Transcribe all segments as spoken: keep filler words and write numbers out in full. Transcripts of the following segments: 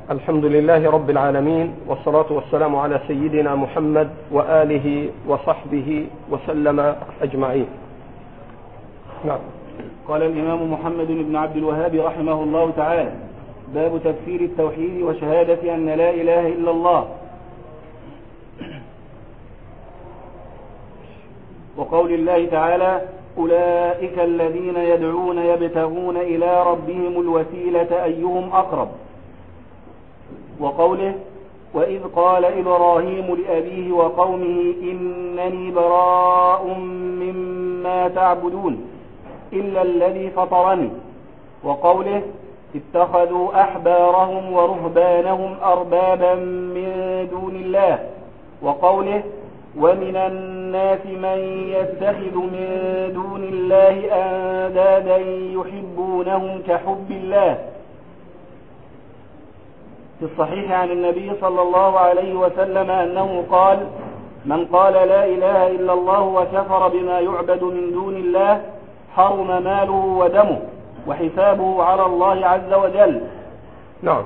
الحمد لله رب العالمين، والصلاة والسلام على سيدنا محمد وآله وصحبه وسلم أجمعين. نعم. قال الإمام محمد بن عبد الوهاب رحمه الله تعالى: باب تفسير التوحيد وشهادة أن لا إله إلا الله. وقول الله تعالى: أولئك الذين يدعون يبتغون إلى ربهم الوسيلة أيهم أقرب. وقوله: وإذ قال إبراهيم لأبيه وقومه إنني براء مما تعبدون إلا الذي فطرني. وقوله: اتخذوا أحبارهم ورهبانهم أربابا من دون الله. وقوله: ومن الناس من يتخذ من دون الله أندادا يحبونهم كحب الله. في الصحيح عن النبي صلى الله عليه وسلم أنه قال: من قال لا إله إلا الله وكفر بما يعبد من دون الله حرم ماله ودمه وحسابه على الله عز وجل. نعم.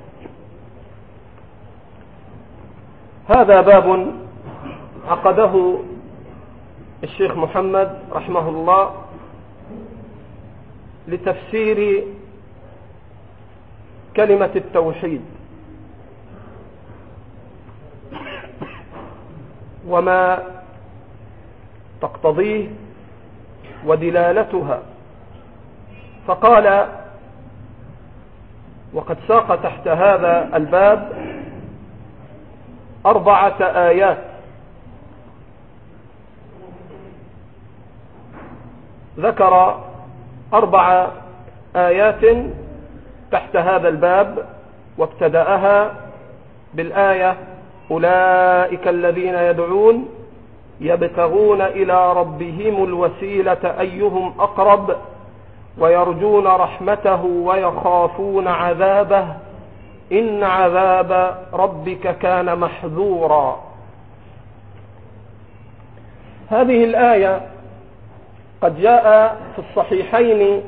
هذا باب عقده الشيخ محمد رحمه الله لتفسير كلمة التوحيد وما تقتضيه ودلالتها. فقال: وقد ساق تحت هذا الباب أربعة آيات، ذكر أربع آيات تحت هذا الباب، وابتدأها بالآية: أولئك الذين يدعون يبتغون إلى ربهم الوسيلة أيهم أقرب ويرجون رحمته ويخافون عذابه إن عذاب ربك كان محذورا. هذه الآية قد جاء في الصحيحين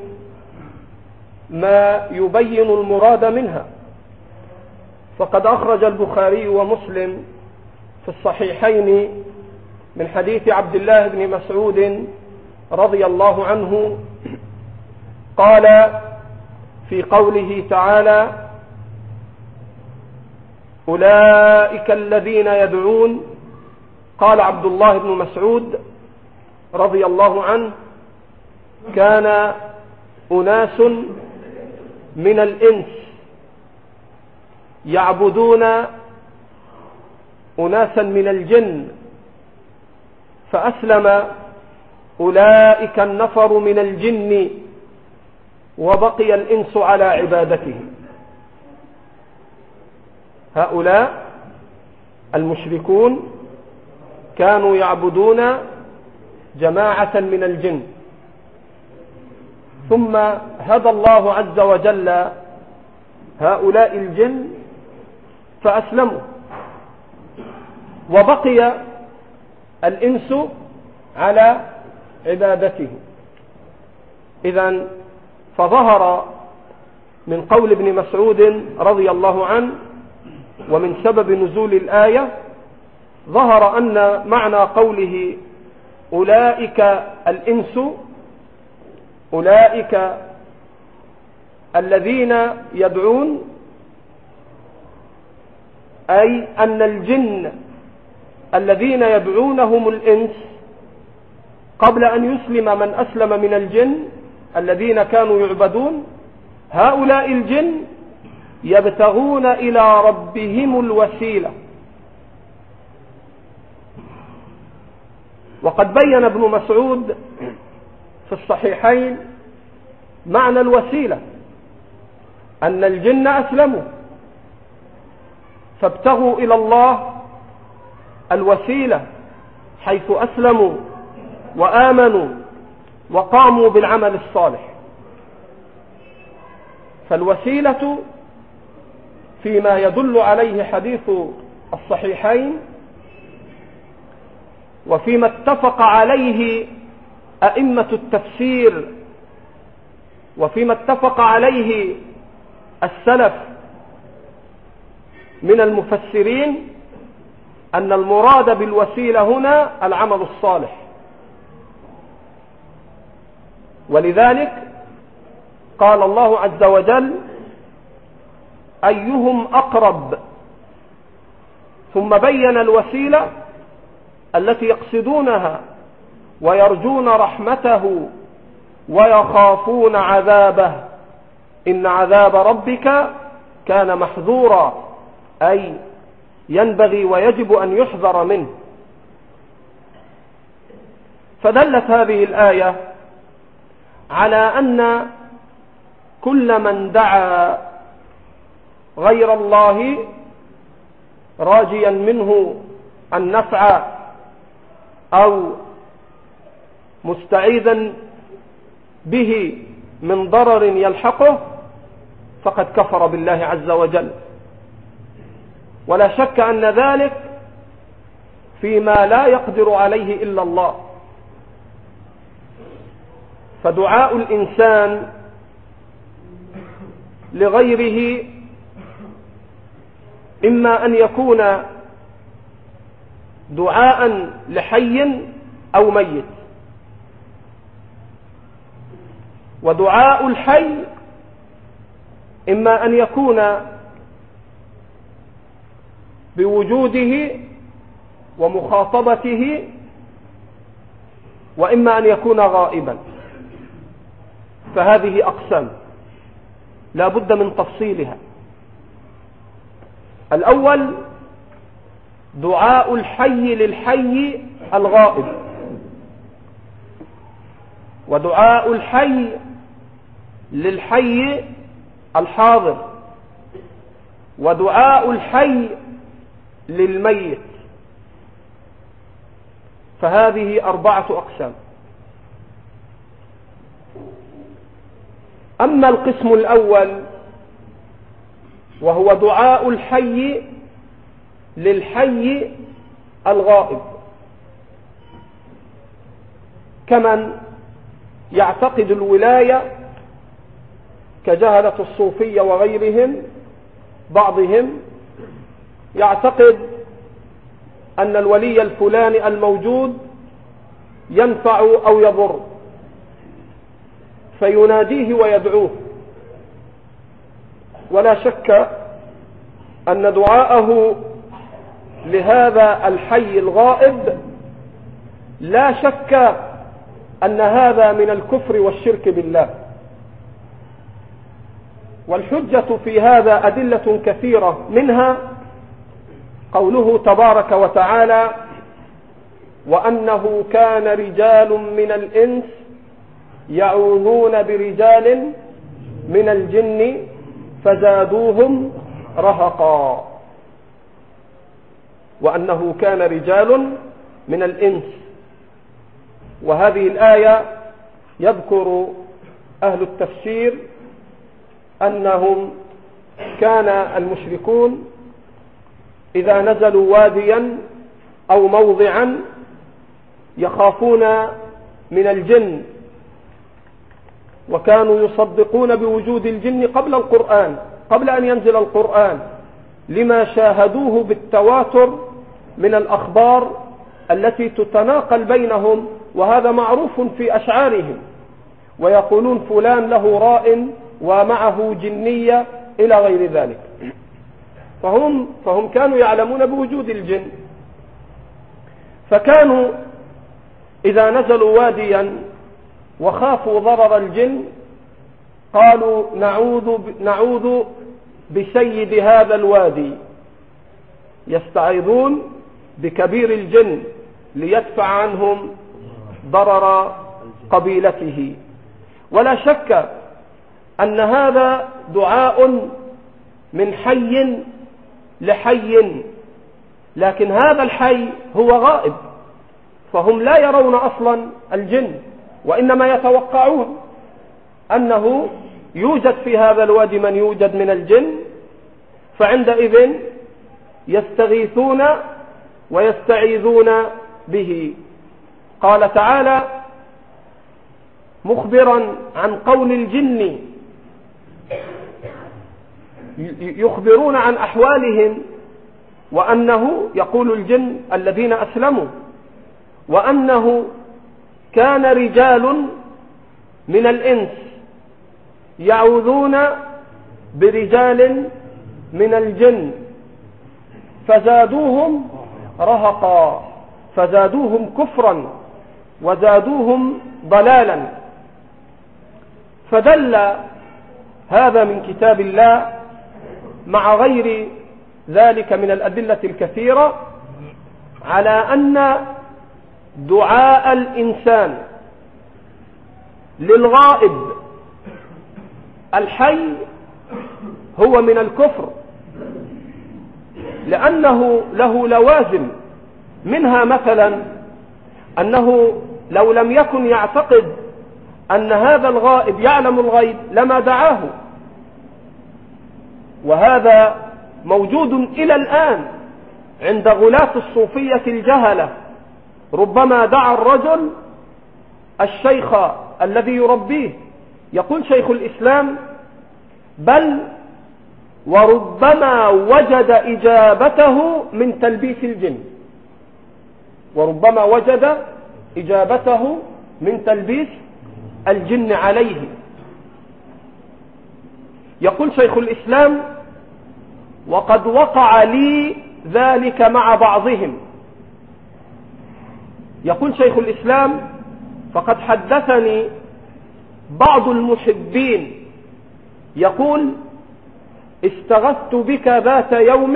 ما يبين المراد منها، فقد أخرج البخاري ومسلم في الصحيحين من حديث عبد الله بن مسعود رضي الله عنه قال في قوله تعالى: أولئك الذين يدعون. قال عبد الله بن مسعود رضي الله عنه: كان أناس من الإنس يعبدون أناسا من الجن، فأسلم أولئك النفر من الجن وبقي الإنس على عبادته. هؤلاء المشركون كانوا يعبدون جماعة من الجن، ثم هدى الله عز وجل هؤلاء الجن فأسلموا، وبقي الإنس على عبادته. إذن فظهر من قول ابن مسعود رضي الله عنه ومن سبب نزول الآية، ظهر أن معنى قوله أولئك الإنس أولئك الذين يدعون، أي أن الجن الذين يدعونهم الإنس قبل أن يسلم من أسلم من الجن الذين كانوا يعبدون، هؤلاء الجن يبتغون إلى ربهم الوسيلة. وقد بين ابن مسعود في الصحيحين معنى الوسيلة، أن الجن أسلموا فابتغوا إلى الله الوسيلة حيث أسلموا وآمنوا وقاموا بالعمل الصالح. فالوسيلة فيما يدل عليه حديث الصحيحين وفيما اتفق عليه أئمة التفسير وفيما اتفق عليه السلف من المفسرين أن المراد بالوسيلة هنا العمل الصالح، ولذلك قال الله عز وجل أيهم أقرب، ثم بين الوسيلة التي يقصدونها ويرجون رحمته ويخافون عذابه، إن عذاب ربك كان محذورا، أي ينبغي ويجب أن يحذر منه. فدلت هذه الآية على أن كل من دعا غير الله راجيا منه النفع أو مستعيذا به من ضرر يلحقه فقد كفر بالله عز وجل، ولا شك أن ذلك فيما لا يقدر عليه إلا الله. فدعاء الإنسان لغيره إما أن يكون دعاء لحي أو ميت، ودعاء الحي إما أن يكون بوجوده ومخاطبته، وإما أن يكون غائبا. فهذه أقسام لا بد من تفصيلها. الأول دعاء الحي للحي الغائب، ودعاء الحي للحي الحاضر، ودعاء الحي للميت. فهذه أربعة أقسام. أما القسم الأول وهو دعاء الحي للحي الغائب، كمن يعتقد الولاية كجهلة الصوفية وغيرهم، بعضهم يعتقد أن الولي الفلاني الموجود ينفع أو يضر فيناديه ويدعوه، ولا شك أن دعاءه لهذا الحي الغائب لا شك أن هذا من الكفر والشرك بالله. والحجة في هذا أدلة كثيرة، منها قوله تبارك وتعالى وأنه كان رجال من الإنس يعوذون برجال من الجن فزادوهم رهقا. وأنه كان رجال من الإنس، وهذه الآية يذكر أهل التفسير أنهم كان المشركون إذا نزلوا واديا أو موضعا يخافون من الجن، وكانوا يصدقون بوجود الجن قبل القرآن، قبل أن ينزل القرآن، لما شاهدوه بالتواتر من الأخبار التي تتناقل بينهم، وهذا معروف في أشعارهم، ويقولون فلان له راء ومعه جنية إلى غير ذلك. فهم, فهم كانوا يعلمون بوجود الجن، فكانوا إذا نزلوا واديا وخافوا ضرر الجن قالوا نعوذ, نعوذ بسيد هذا الوادي، يستعيذون بكبير الجن ليدفع عنهم ضرر قبيلته. ولا شك أن هذا دعاء من حي لحي، لكن هذا الحي هو غائب، فهم لا يرون أصلا الجن، وإنما يتوقعون أنه يوجد في هذا الوادي من يوجد من الجن، فعندئذ يستغيثون ويستعيذون به. قال تعالى مخبرا عن قول الجن، يخبرون عن أحوالهم وأنه يقول الجن الذين أسلموا وأنه كان رجال من الإنس يعوذون برجال من الجن فزادوهم رهقا فزادوهم كفرا وزادوهم ضلالا. فدل هذا من كتاب الله مع غير ذلك من الأدلة الكثيرة على أن دعاء الإنسان للغائب الحي هو من الكفر، لأنه له لوازم، منها مثلا أنه لو لم يكن يعتقد أن هذا الغائب يعلم الغيب لما دعاه، وهذا موجود إلى الآن عند غلاة الصوفية الجهلة. ربما دعا الرجل الشيخ الذي يربيه، يقول شيخ الإسلام بل وربما وجد إجابته من تلبيس الجن، وربما وجد إجابته من تلبيس الجن عليه. يقول شيخ الإسلام وقد وقع لي ذلك مع بعضهم. يقول شيخ الإسلام فقد حدثني بعض المحبين يقول استغثت بك ذات يوم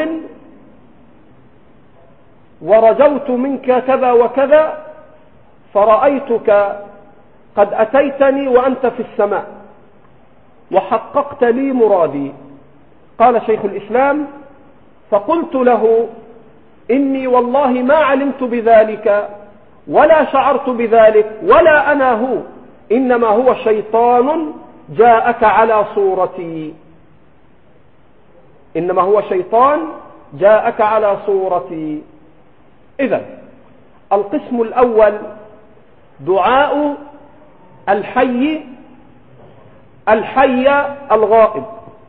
ورجوت منك كذا وكذا فرأيتك قد أتيتني وأنت في السماء وحققت لي مرادي. قال شيخ الإسلام فقلت له إني والله ما علمت بذلك ولا شعرت بذلك ولا أنا هو، إنما هو شيطان جاءك على صورتي، إنما هو شيطان جاءك على صورتي. إذن القسم الأول دعاء الحي الحي الغائب،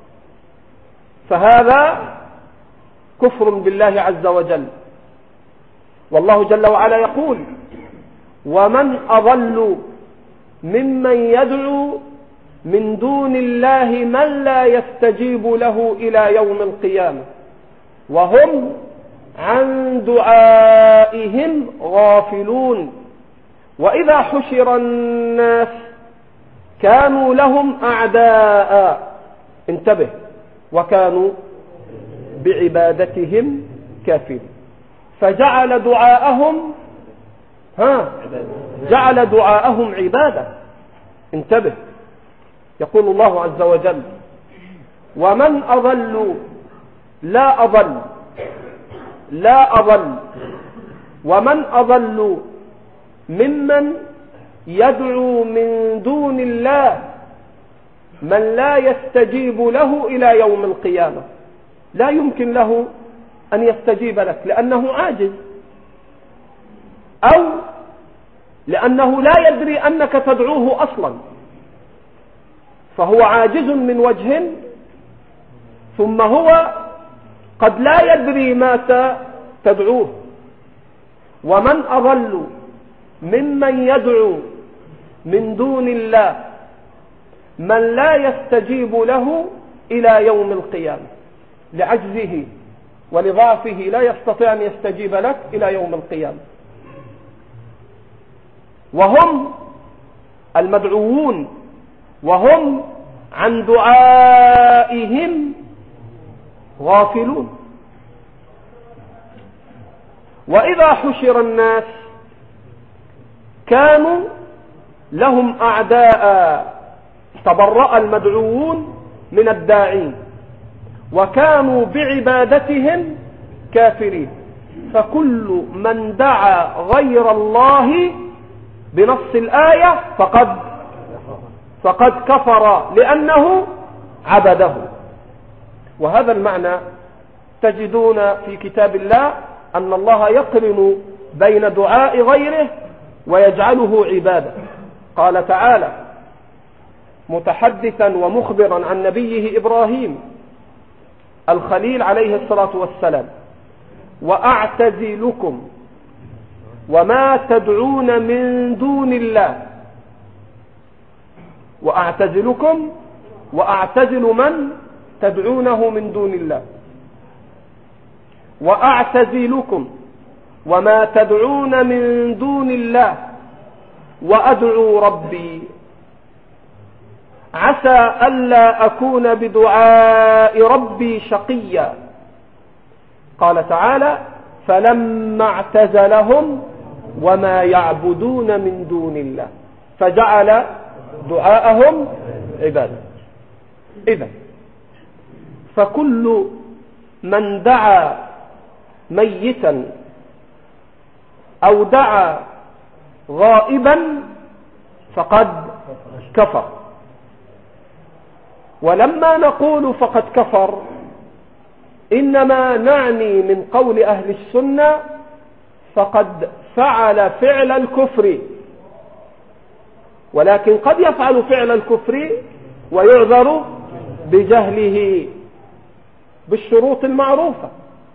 فهذا كفر بالله عز وجل. والله جل وعلا يقول ومن أضل ممن يدعو من دون الله من لا يستجيب له إلى يوم القيامة وهم عن دعائهم غافلون وإذا حشر الناس كانوا لهم أعداء، انتبه، وكانوا بعبادتهم كافرين. فجعل دعاءهم ها جعل دعاءهم عبادة، انتبه. يقول الله عز وجل ومن أضل لا أضل لا أضل ومن أضل ممن يدعو من دون الله من لا يستجيب له إلى يوم القيامة. لا يمكن له أن يستجيب لك لأنه عاجز، أو لأنه لا يدري أنك تدعوه أصلا، فهو عاجز من وجه، ثم هو قد لا يدري ما تدعوه. ومن أضل ممن يدعو من دون الله من لا يستجيب له إلى يوم القيامة، لعجزه ولضعفه لا يستطيع أن يستجيب لك إلى يوم القيامة. وهم المدعوون وهم عن دعائهم غافلون. وإذا حشر الناس كانوا لهم أعداء، تبرأ المدعوون من الداعين وكانوا بعبادتهم كافرين. فكل من دعا غير الله بنص الآية فقد فقد كفر لأنه عبده. وهذا المعنى تجدون في كتاب الله أن الله يقرن بين دعاء غيره ويجعله عبادة. قال تعالى متحدثا ومخبرا عن نبيه إبراهيم الخليل عليه الصلاة والسلام وأعتزلكم وما تدعون من دون الله. وأعتزلكم وأعتزل من تدعونه من دون الله. وأعتزلكم وما تدعون من دون الله وأدعو ربي عسى ألا أكون بدعاء ربي شقيا. قال تعالى فلما اعتزلهم وما يعبدون من دون الله فجعل دعاءهم عبادة. إذن فكل من دعا ميتا أو دعا غائبا فقد كفر. ولما نقول فقد كفر إنما نعني من قول أهل السنة فقد فعل فعل الكفر، ولكن قد يفعل فعل الكفر ويعذر بجهله بالشروط المعروفة.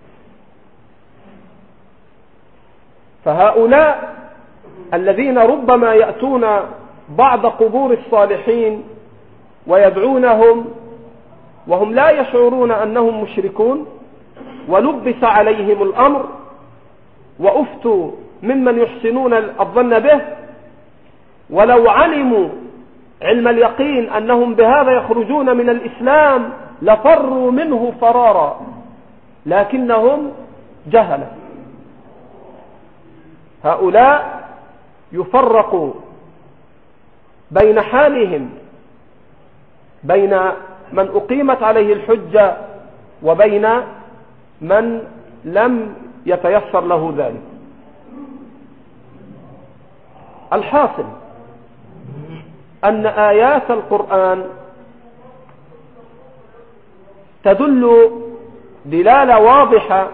فهؤلاء الذين ربما يأتون بعض قبور الصالحين ويدعونهم وهم لا يشعرون أنهم مشركون ولبس عليهم الأمر وأفتوا ممن يحسنون الظن به، ولو علموا علم اليقين أنهم بهذا يخرجون من الإسلام لفروا منه فرارا، لكنهم جهلة. هؤلاء يفرق بين حالهم بين من أقيمت عليه الحجة وبين من لم يتيسر له ذلك. الحاصل أن آيات القرآن تدل دلالة واضحة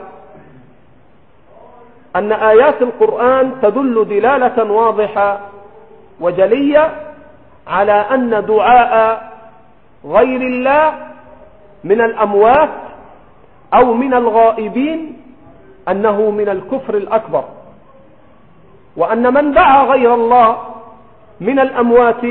أن آيات القرآن تدل دلالة واضحة وجلية على أن دعاء غير الله من الأموات أو من الغائبين أنه من الكفر الأكبر، وأن من دعا غير الله من الأموات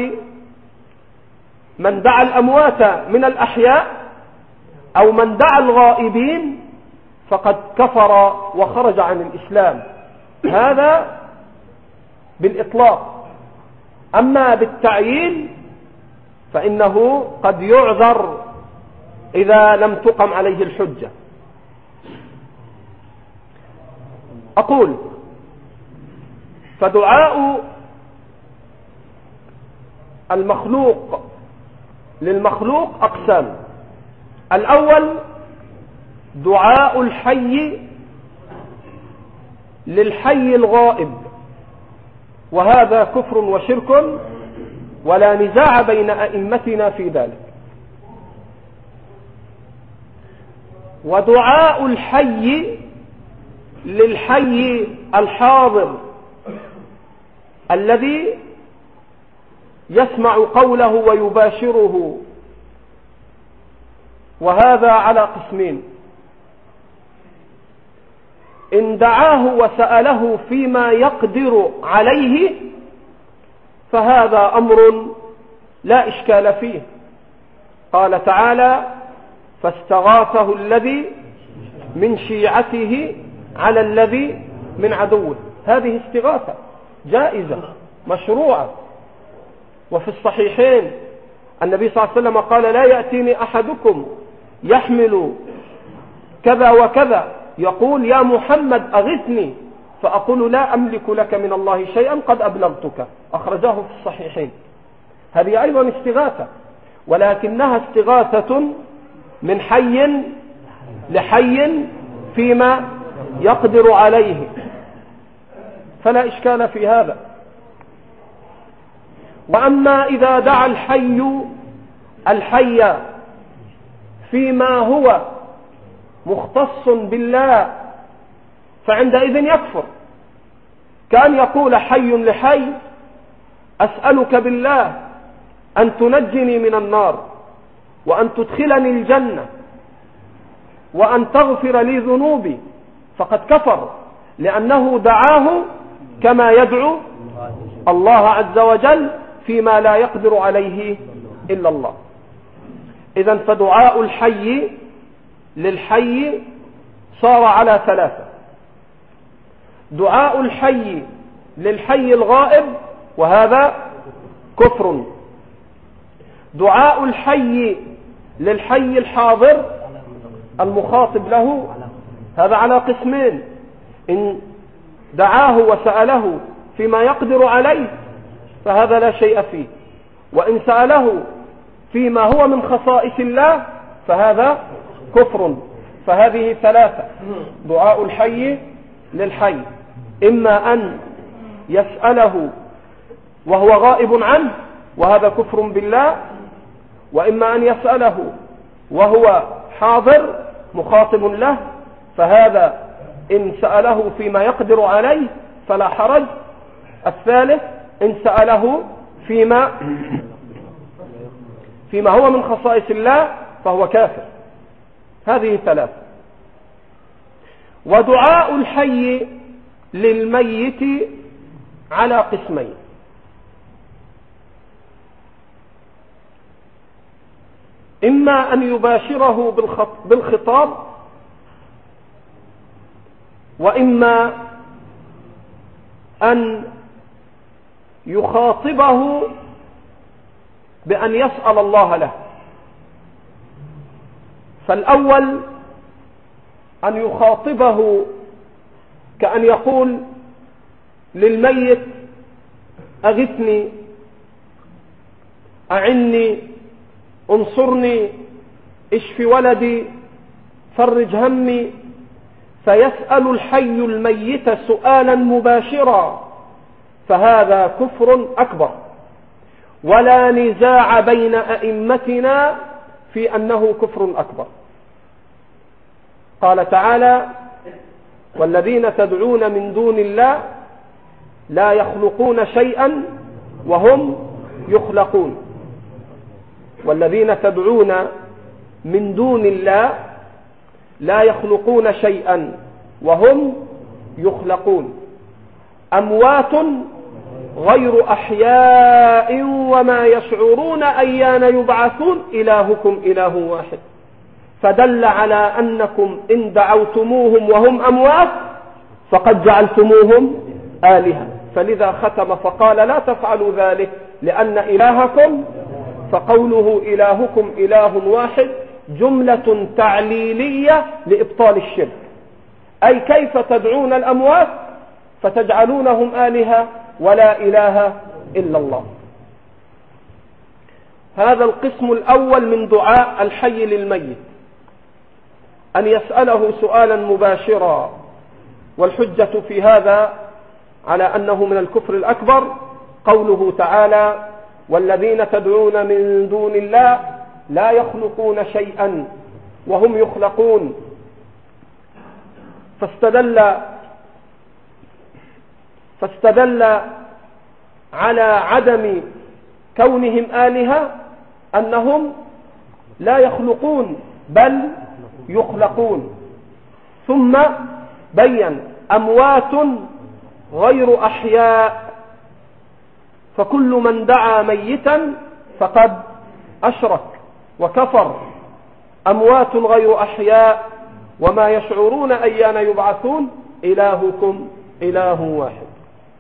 من دعا الأموات من الأحياء أو من دعا الغائبين فقد كفر وخرج عن الإسلام، هذا بالإطلاق. أما بالتعيين فإنه قد يعذر إذا لم تقم عليه الحجة. أقول فدعاء المخلوق للمخلوق أقسام. الأول دعاء الحي للحي الغائب، وهذا كفر وشرك ولا نزاع بين أئمتنا في ذلك. ودعاء الحي للحي الحاضر الذي يسمع قوله ويباشره، وهذا على قسمين: إن دعاه وسأله فيما يقدر عليه فهذا أمر لا إشكال فيه. قال تعالى فاستغاثه الذي من شيعته على الذي من عدوه. هذه استغاثة جائزة مشروعة. وفي الصحيحين النبي صلى الله عليه وسلم قال لا يأتيني أحدكم يحمل كذا وكذا يقول يا محمد أغثني فأقول لا أملك لك من الله شيئا قد أبلغتك. أخرجاه في الصحيحين. هذه أيضا استغاثة، ولكنها استغاثة من حي لحي فيما يقدر عليه، فلا إشكال في هذا. وأما إذا دعا الحي الحي فيما هو مختص بالله فعندئذ يكفر. كان يقول حي لحي أسألك بالله أن تنجني من النار وأن تدخلني الجنة وأن تغفر لي ذنوبي، فقد كفر، لأنه دعاه كما يدعو الله عز وجل فيما لا يقدر عليه إلا الله. إذن فدعاء الحي للحي صار على ثلاثة: دعاء الحي للحي الغائب وهذا كفر، دعاء الحي للحي الحاضر المخاطب له هذا على قسمين: إن دعاه وسأله فيما يقدر عليه فهذا لا شيء فيه، وإن سأله فيما هو من خصائص الله فهذا كفر. فهذه ثلاثة: دعاء الحي للحي، إما أن يسأله وهو غائب عنه وهذا كفر بالله، وإما أن يسأله وهو حاضر مخاطب له فهذا إن سأله فيما يقدر عليه فلا حرج. الثالث: إن سأله فيما فيما هو من خصائص الله فهو كافر. هذه ثلاثة. ودعاء الحي للميت على قسمين: إما أن يباشره بالخطاب، وإما أن يخاطبه بأن يسأل الله له. فالأول أن يخاطبه كأن يقول للميت: أغثني، أعني، انصرني، اشف ولدي، فرج همي، فيسأل الحي الميت سؤالا مباشرا، فهذا كفر أكبر، ولا نزاع بين أئمتنا في أنه كفر أكبر. قال تعالى: والذين تدعون من دون الله لا يخلقون شيئا وهم يخلقون. والذين تدعون من دون الله لا يخلقون شيئا وهم يخلقون، أموات غير أحياء وما يشعرون أيان يبعثون، إلهكم إله واحد. فدل على أنكم إن دعوتموهم وهم أموات فقد جعلتموهم آلهة. فلذا ختم فقال: لا تفعلوا ذلك لأن إلهكم، فقوله إلهكم إله واحد جملة تعليلية لإبطال الشرك، أي كيف تدعون الأموات فتجعلونهم آلهة ولا إله إلا الله. هذا القسم الأول من دعاء الحي للميت، أن يسأله سؤالا مباشرا. والحجة في هذا على أنه من الكفر الأكبر قوله تعالى: والذين تدعون من دون الله لا يخلقون شيئا وهم يخلقون. فاستدل فاستدل على عدم كونهم آلهة أنهم لا يخلقون بل يخلقون، ثم بين: أموات غير أحياء، فكل من دعا ميتا فقد أشرك وكفر. أموات غير أحياء وما يشعرون أيان يبعثون، إلهكم إله واحد.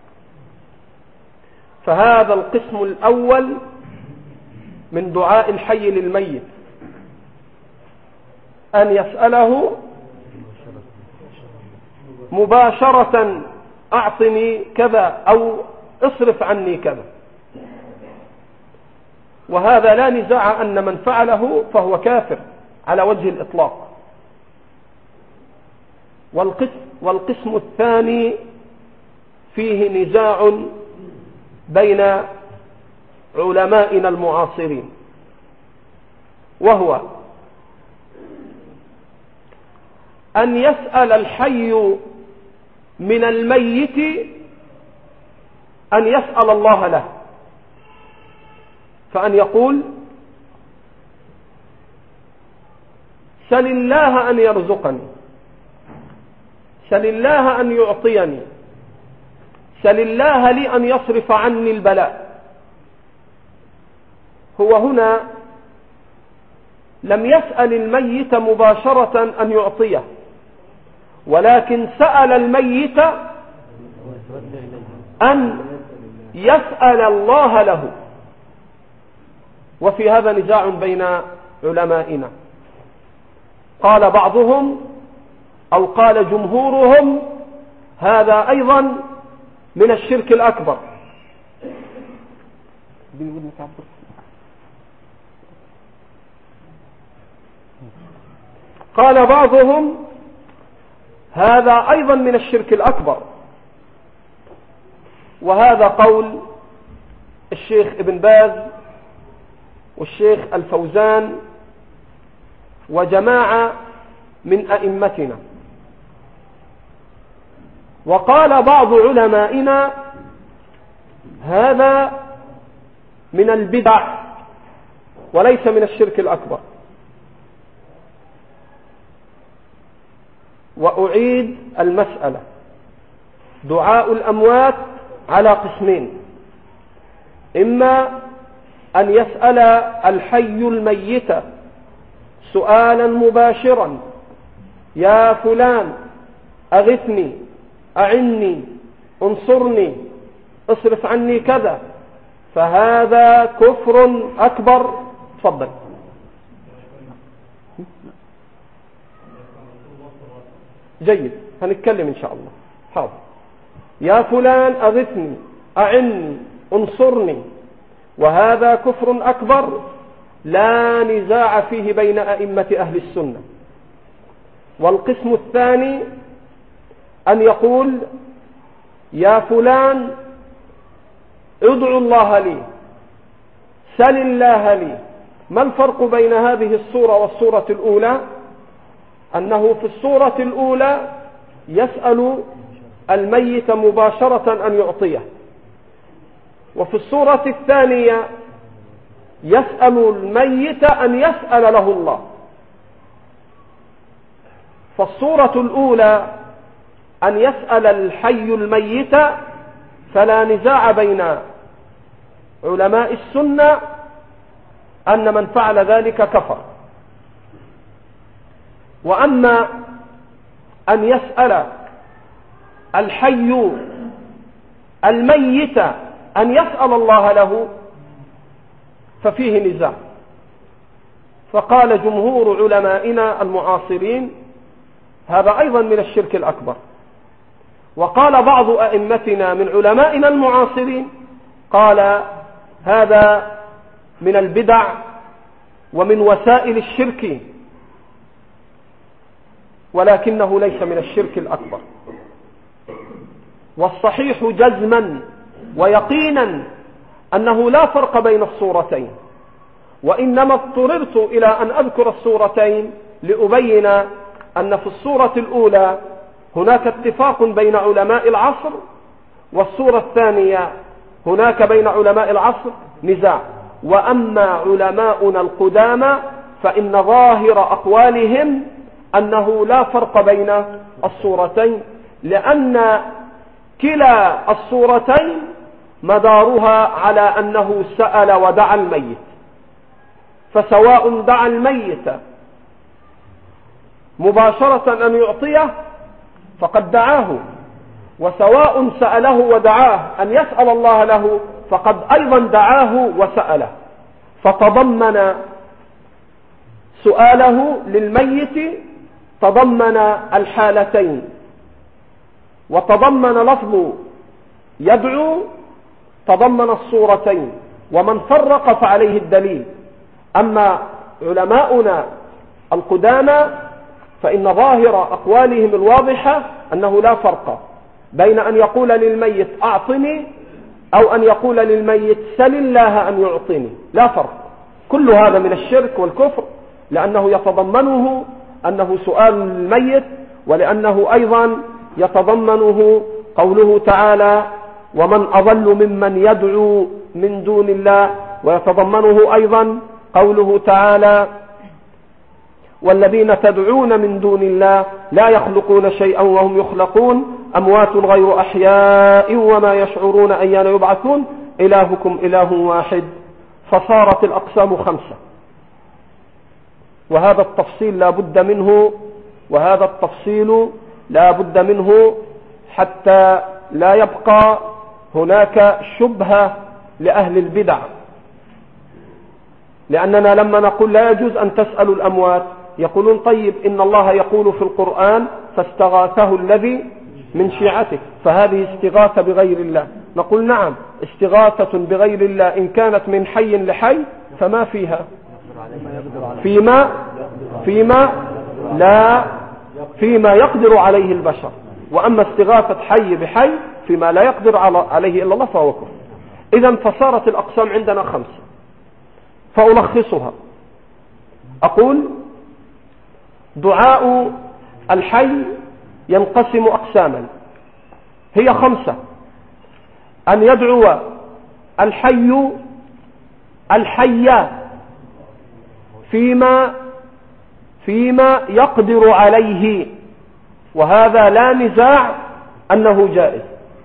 فهذا القسم الأول من دعاء الحي للميت، أن يسأله مباشرة: أعطني كذا أو اصرف عني كذا. وهذا لا نزاع أن من فعله فهو كافر على وجه الإطلاق. والقسم, والقسم الثاني فيه نزاع بين علمائنا المعاصرين، وهو أن يسأل الحي من الميت أن يسأل الله له، فأن يقول: سل الله أن يرزقني، سل الله أن يعطيني، سل الله لي أن يصرف عني البلاء. هو هنا لم يسأل الميت مباشرة أن يعطيه، ولكن سأل الميت أن يسأل الله له. وفي هذا نزاع بين علمائنا، قال بعضهم أو قال جمهورهم هذا أيضا من الشرك الأكبر. قال بعضهم هذا أيضا من الشرك الأكبر، وهذا قول الشيخ ابن باز والشيخ الفوزان وجماعة من أئمتنا. وقال بعض علمائنا هذا من البدع وليس من الشرك الأكبر. وأعيد المسألة، دعاء الأموات على قسمين: إما أن يسأل الحي الميت سؤالا مباشرا: يا فلان أغثني، أعني، انصرني، اصرف عني كذا، فهذا كفر أكبر. تفضل. جيد، هنتكلم إن شاء الله. حاضر. يا فلان أغثني، أعني، انصرني، وهذا كفر أكبر لا نزاع فيه بين أئمة أهل السنة. والقسم الثاني أن يقول: يا فلان ادعو الله لي، سل الله لي. ما الفرق بين هذه الصورة والصورة الأولى؟ أنه في الصورة الأولى يسأل الميت مباشرة أن يعطيه، وفي الصورة الثانية يسأل الميت أن يسأل له الله. فالصورة الأولى أن يسأل الحي الميت، فلا نزاع بين علماء السنة أن من فعل ذلك كفر. وأما أن يسأل الحي الميت أن يسأل الله له ففيه نزاع. فقال جمهور علمائنا المعاصرين هذا أيضا من الشرك الأكبر. وقال بعض أئمتنا من علمائنا المعاصرين قال هذا من البدع ومن وسائل الشرك، ولكنه ليس من الشرك الأكبر. والصحيح جزما ويقينا أنه لا فرق بين الصورتين، وإنما اضطررت إلى أن أذكر الصورتين لأبين أن في الصورة الأولى هناك اتفاق بين علماء العصر، والصورة الثانية هناك بين علماء العصر نزاع. وأما علماؤنا القدامى فإن ظاهر أقوالهم أنه لا فرق بين الصورتين، لأن كلا الصورتين مدارها على أنه سأل ودعا الميت. فسواء دعا الميت مباشرة أن يعطيه فقد دعاه، وسواء سأله ودعاه أن يسأل الله له فقد أيضا دعاه وسأله. فتضمن سؤاله للميت تضمن الحالتين، وتضمن لفظ يدعو تضمن الصورتين، ومن فرق فعليه الدليل. أما علماؤنا القدامى فإن ظاهر أقوالهم الواضحة أنه لا فرق بين أن يقول للميت أعطني أو أن يقول للميت سل الله أن يعطيني، لا فرق. كل هذا من الشرك والكفر، لأنه يتضمنه أنه سؤال الميت، ولأنه أيضا يتضمنه قوله تعالى ومن أضل ممن يدعو من دون الله، ويتضمنه أيضا قوله تعالى والذين تدعون من دون الله لا يخلقون شيئا وهم يخلقون أموات غير أحياء وما يشعرون أيان يبعثون إلهكم إله واحد. فصارت الأقسام خمسة، وهذا التفصيل لا بد منه وهذا التفصيل لا بد منه حتى لا يبقى هناك شبهة لأهل البدع، لأننا لما نقول لا يجوز أن تسألوا الأموات يقولون طيب إن الله يقول في القرآن فاستغاثه الذي من شيعته، فهذه استغاثة بغير الله. نقول نعم، استغاثة بغير الله إن كانت من حي لحي فما فيها، فيما فيما لا فيما يقدر عليه البشر، وأما استغاثة حي بحي فيما لا يقدر عليه إلا الله فهو كفر. إذن فصارت الأقسام عندنا خمسة، فألخصها. أقول دعاء الحي ينقسم أقساما، هي خمسة: أن يدعو الحي الحي فيما فيما يقدر عليه، وهذا لا نزاع أنه جائز.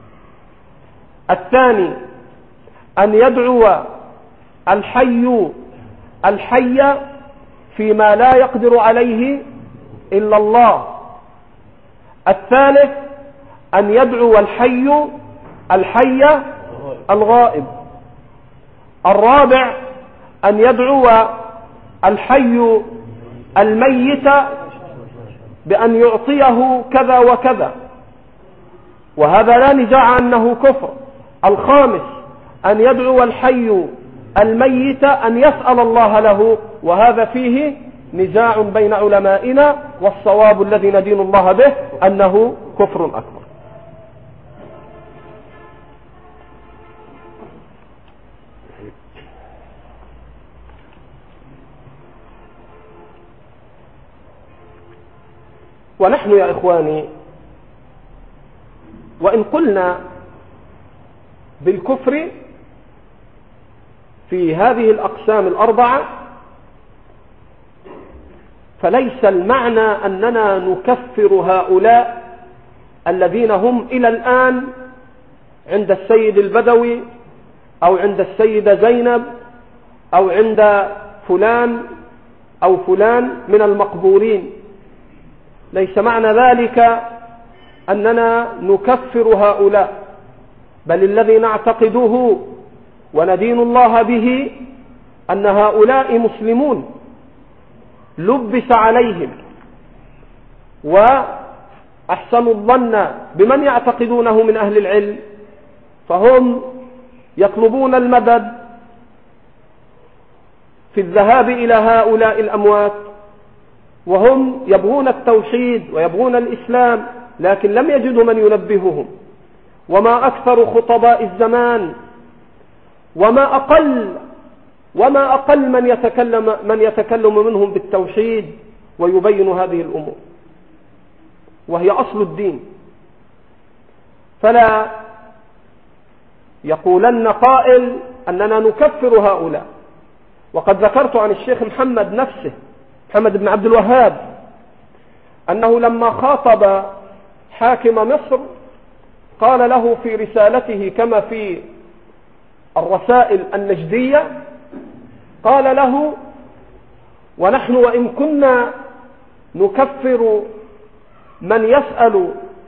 الثاني أن يدعو الحي الحي فيما لا يقدر عليه إلا الله. الثالث أن يدعو الحي الحي الغائب. الرابع أن يدعو الحي الميت بأن يعطيه كذا وكذا، وهذا لا نزاع أنه كفر. الخامس أن يدعو الحي الميت أن يسأل الله له، وهذا فيه نزاع بين علمائنا، والصواب الذي ندين الله به أنه كفر أكبر. ونحن يا إخواني وإن قلنا بالكفر في هذه الأقسام الأربعة فليس المعنى أننا نكفر هؤلاء الذين هم إلى الآن عند السيد البدوي أو عند السيدة زينب أو عند فلان أو فلان من المقبورين. ليس معنى ذلك أننا نكفر هؤلاء، بل الذي نعتقده وندين الله به أن هؤلاء مسلمون لبس عليهم، وأحسنوا الظن بمن يعتقدونه من أهل العلم، فهم يطلبون المدد في الذهاب إلى هؤلاء الأموات، وهم يبغون التوحيد ويبغون الإسلام، لكن لم يجدوا من ينبههم. وما أكثر خطباء الزمان وما أقل وما أقل من يتكلم من يتكلم منهم بالتوحيد ويبين هذه الأمور، وهي أصل الدين. فلا يقولن قائل أننا نكفر هؤلاء. وقد ذكرت عن الشيخ محمد نفسه، محمد بن عبد الوهاب، أنه لما خاطب حاكم مصر قال له في رسالته كما في الرسائل النجدية، قال له: ونحن وإن كنا نكفر من يسأل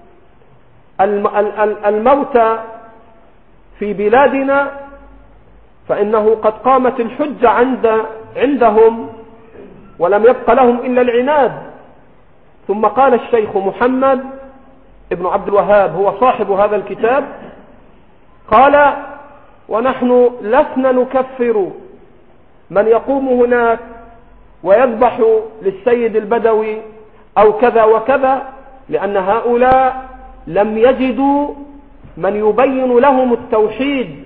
الموتى في بلادنا فإنه قد قامت الحجة عند عندهم ولم يبق لهم إلا العناد. ثم قال الشيخ محمد ابن عبد الوهاب، هو صاحب هذا الكتاب، قال: ونحن لسنا نكفر من يقوم هناك ويذبح للسيد البدوي أو كذا وكذا، لأن هؤلاء لم يجدوا من يبين لهم التوحيد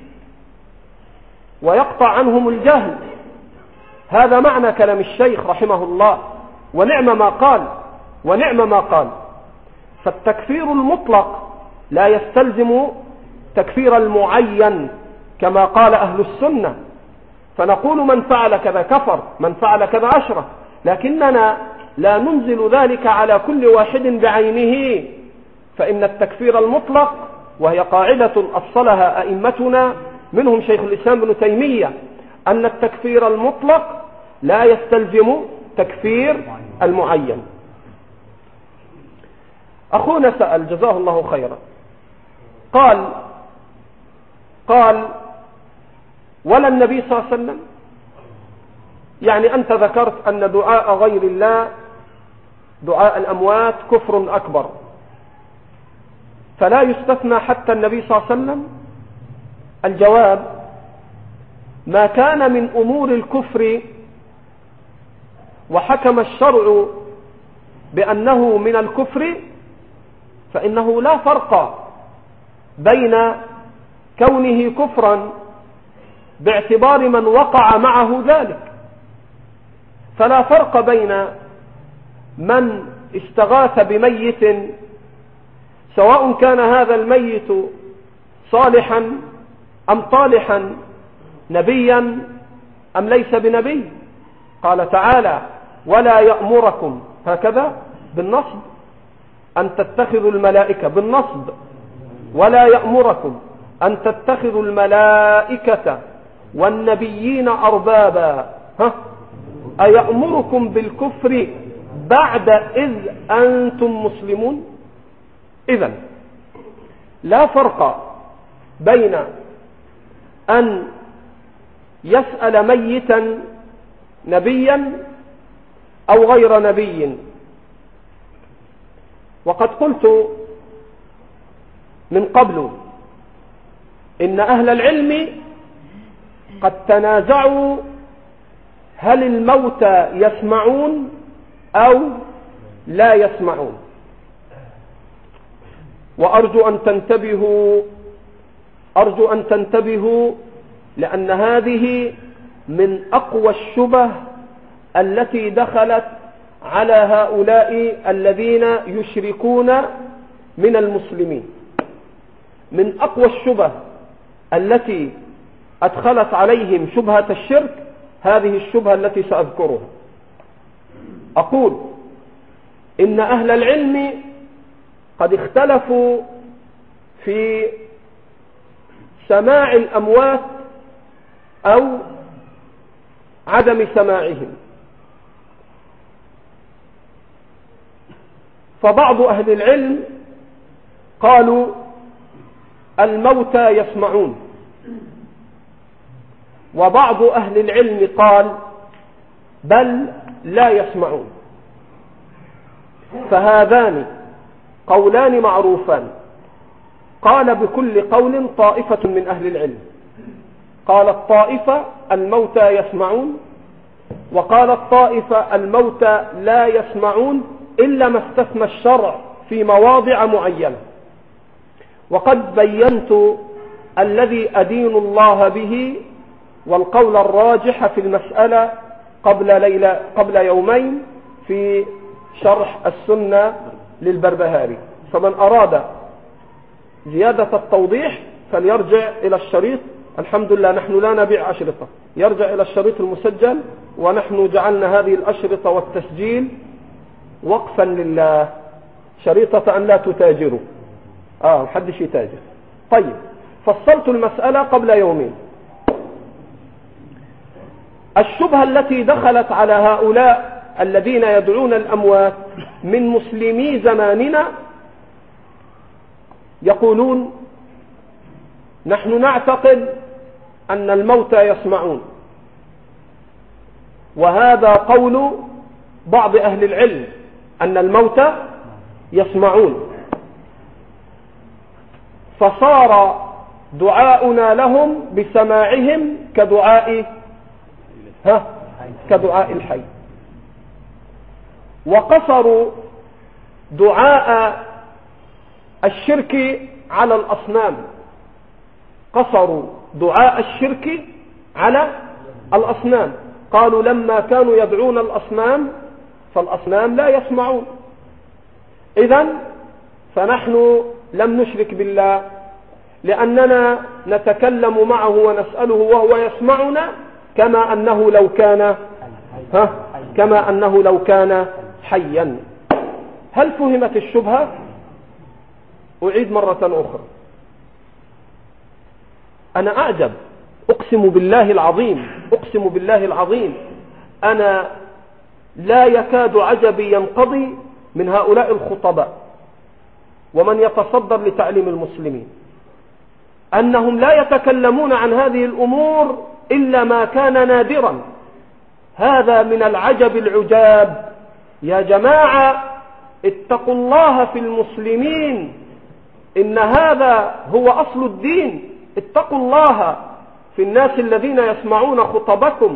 ويقطع عنهم الجهل. هذا معنى كلام الشيخ رحمه الله، ونعم ما قال ونعم ما قال. فالتكفير المطلق لا يستلزم تكفير المعين كما قال أهل السنة، فنقول من فعل كذا كفر، من فعل كذا أشرك، لكننا لا ننزل ذلك على كل واحد بعينه، فإن التكفير المطلق، وهي قاعدة أصلها أئمتنا منهم شيخ الإسلام ابن تيمية، أن التكفير المطلق لا يستلزم تكفير المعين. أخونا سأل جزاه الله خيرا، قال قال ولا النبي صلى الله عليه وسلم، يعني أنت ذكرت أن دعاء غير الله، دعاء الأموات كفر أكبر، فلا يستثنى حتى النبي صلى الله عليه وسلم؟ الجواب: ما كان من أمور الكفر وحكم الشرع بأنه من الكفر فإنه لا فرق بين كونه كفرا باعتبار من وقع معه ذلك، فلا فرق بين من استغاث بميت سواء كان هذا الميت صالحا أم طالحا، نبيا أم ليس بنبي. قال تعالى: ولا يأمركم هكذا بالنصب أن تتخذوا الملائكة، بالنصب ولا يأمركم أن تتخذوا الملائكة والنبيين أربابا، ها أيأمركم بالكفر بعد إذ أنتم مسلمون؟ إذن لا فرق بين أن يسأل ميتا نبيا أو غير نبي. وقد قلت من قبل إن أهل العلم قد تنازعوا هل الموتى يسمعون أو لا يسمعون، وأرجو أن تنتبهوا أرجو أن تنتبهوا لأن هذه من أقوى الشبه التي دخلت على هؤلاء الذين يشركون من المسلمين. من أقوى الشبه التي أدخلت عليهم شبهة الشرك هذه الشبهة التي سأذكرها. أقول إن أهل العلم قد اختلفوا في سماع الأموات أو عدم سماعهم، فبعض أهل العلم قالوا الموتى يسمعون، وبعض أهل العلم قال بل لا يسمعون. فهذان قولان معروفان. قال بكل قول طائفة من أهل العلم، قال الطائفة الموتى يسمعون، وقال الطائفة الموتى لا يسمعون إلا ما استثنى الشرع في مواضع معينة. وقد بينت الذي أدين الله به والقول الراجح في المسألة قبل ليلة قبل يومين في شرح السنة للبربهاري، فمن أراد زيادة التوضيح فليرجع إلى الشريط. الحمد لله نحن لا نبيع أشرطة، يرجع إلى الشريط المسجل، ونحن جعلنا هذه الأشرطة والتسجيل وقفا لله، شريطة أن لا تتاجروا، آه محدش يتاجر. طيب، فصلت المسألة قبل يومين. الشبهة التي دخلت على هؤلاء الذين يدعون الأموات من مسلمي زماننا يقولون نحن نعتقد أن الموتى يسمعون، وهذا قول بعض أهل العلم أن الموتى يسمعون، فصار دعاؤنا لهم بسماعهم كدعاء ها كدعاء الحي. وقصروا دعاء الشرك على الأصنام، قصروا دعاء الشرك على الأصنام، قالوا لما كانوا يدعون الأصنام فالأصنام لا يسمعون، إذن فنحن لم نشرك بالله لأننا نتكلم معه ونسأله وهو يسمعنا كما أنه لو كان ها كما أنه لو كان حيا. هل فهمت الشبهة؟ أعيد مرة أخرى. أنا أعجب، أقسم بالله العظيم، أقسم بالله العظيم، أنا لا يكاد عجبي ينقضي من هؤلاء الخطباء ومن يتصدر لتعليم المسلمين أنهم لا يتكلمون عن هذه الأمور إلا ما كان نادرا. هذا من العجب العجاب. يا جماعة اتقوا الله في المسلمين، إن هذا هو أصل الدين. اتقوا الله في الناس الذين يسمعون خطبكم.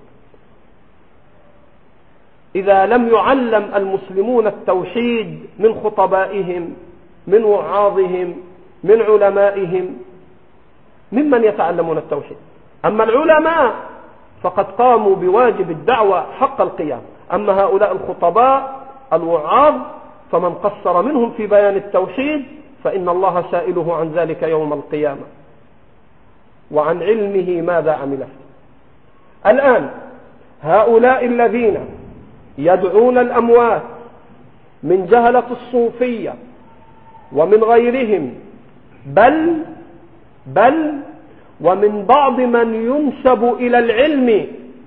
إذا لم يعلم المسلمون التوحيد من خطبائهم، من وعاظهم، من علمائهم، ممن يتعلمون التوحيد؟ أما العلماء فقد قاموا بواجب الدعوة حق القيام. أما هؤلاء الخطباء الوعاظ فمن قصر منهم في بيان التوحيد فإن الله سائله عن ذلك يوم القيامة وعن علمه ماذا عمل. الآن هؤلاء الذين يدعون الأموات من جهلة الصوفية ومن غيرهم، بل بل ومن بعض من ينسب إلى العلم،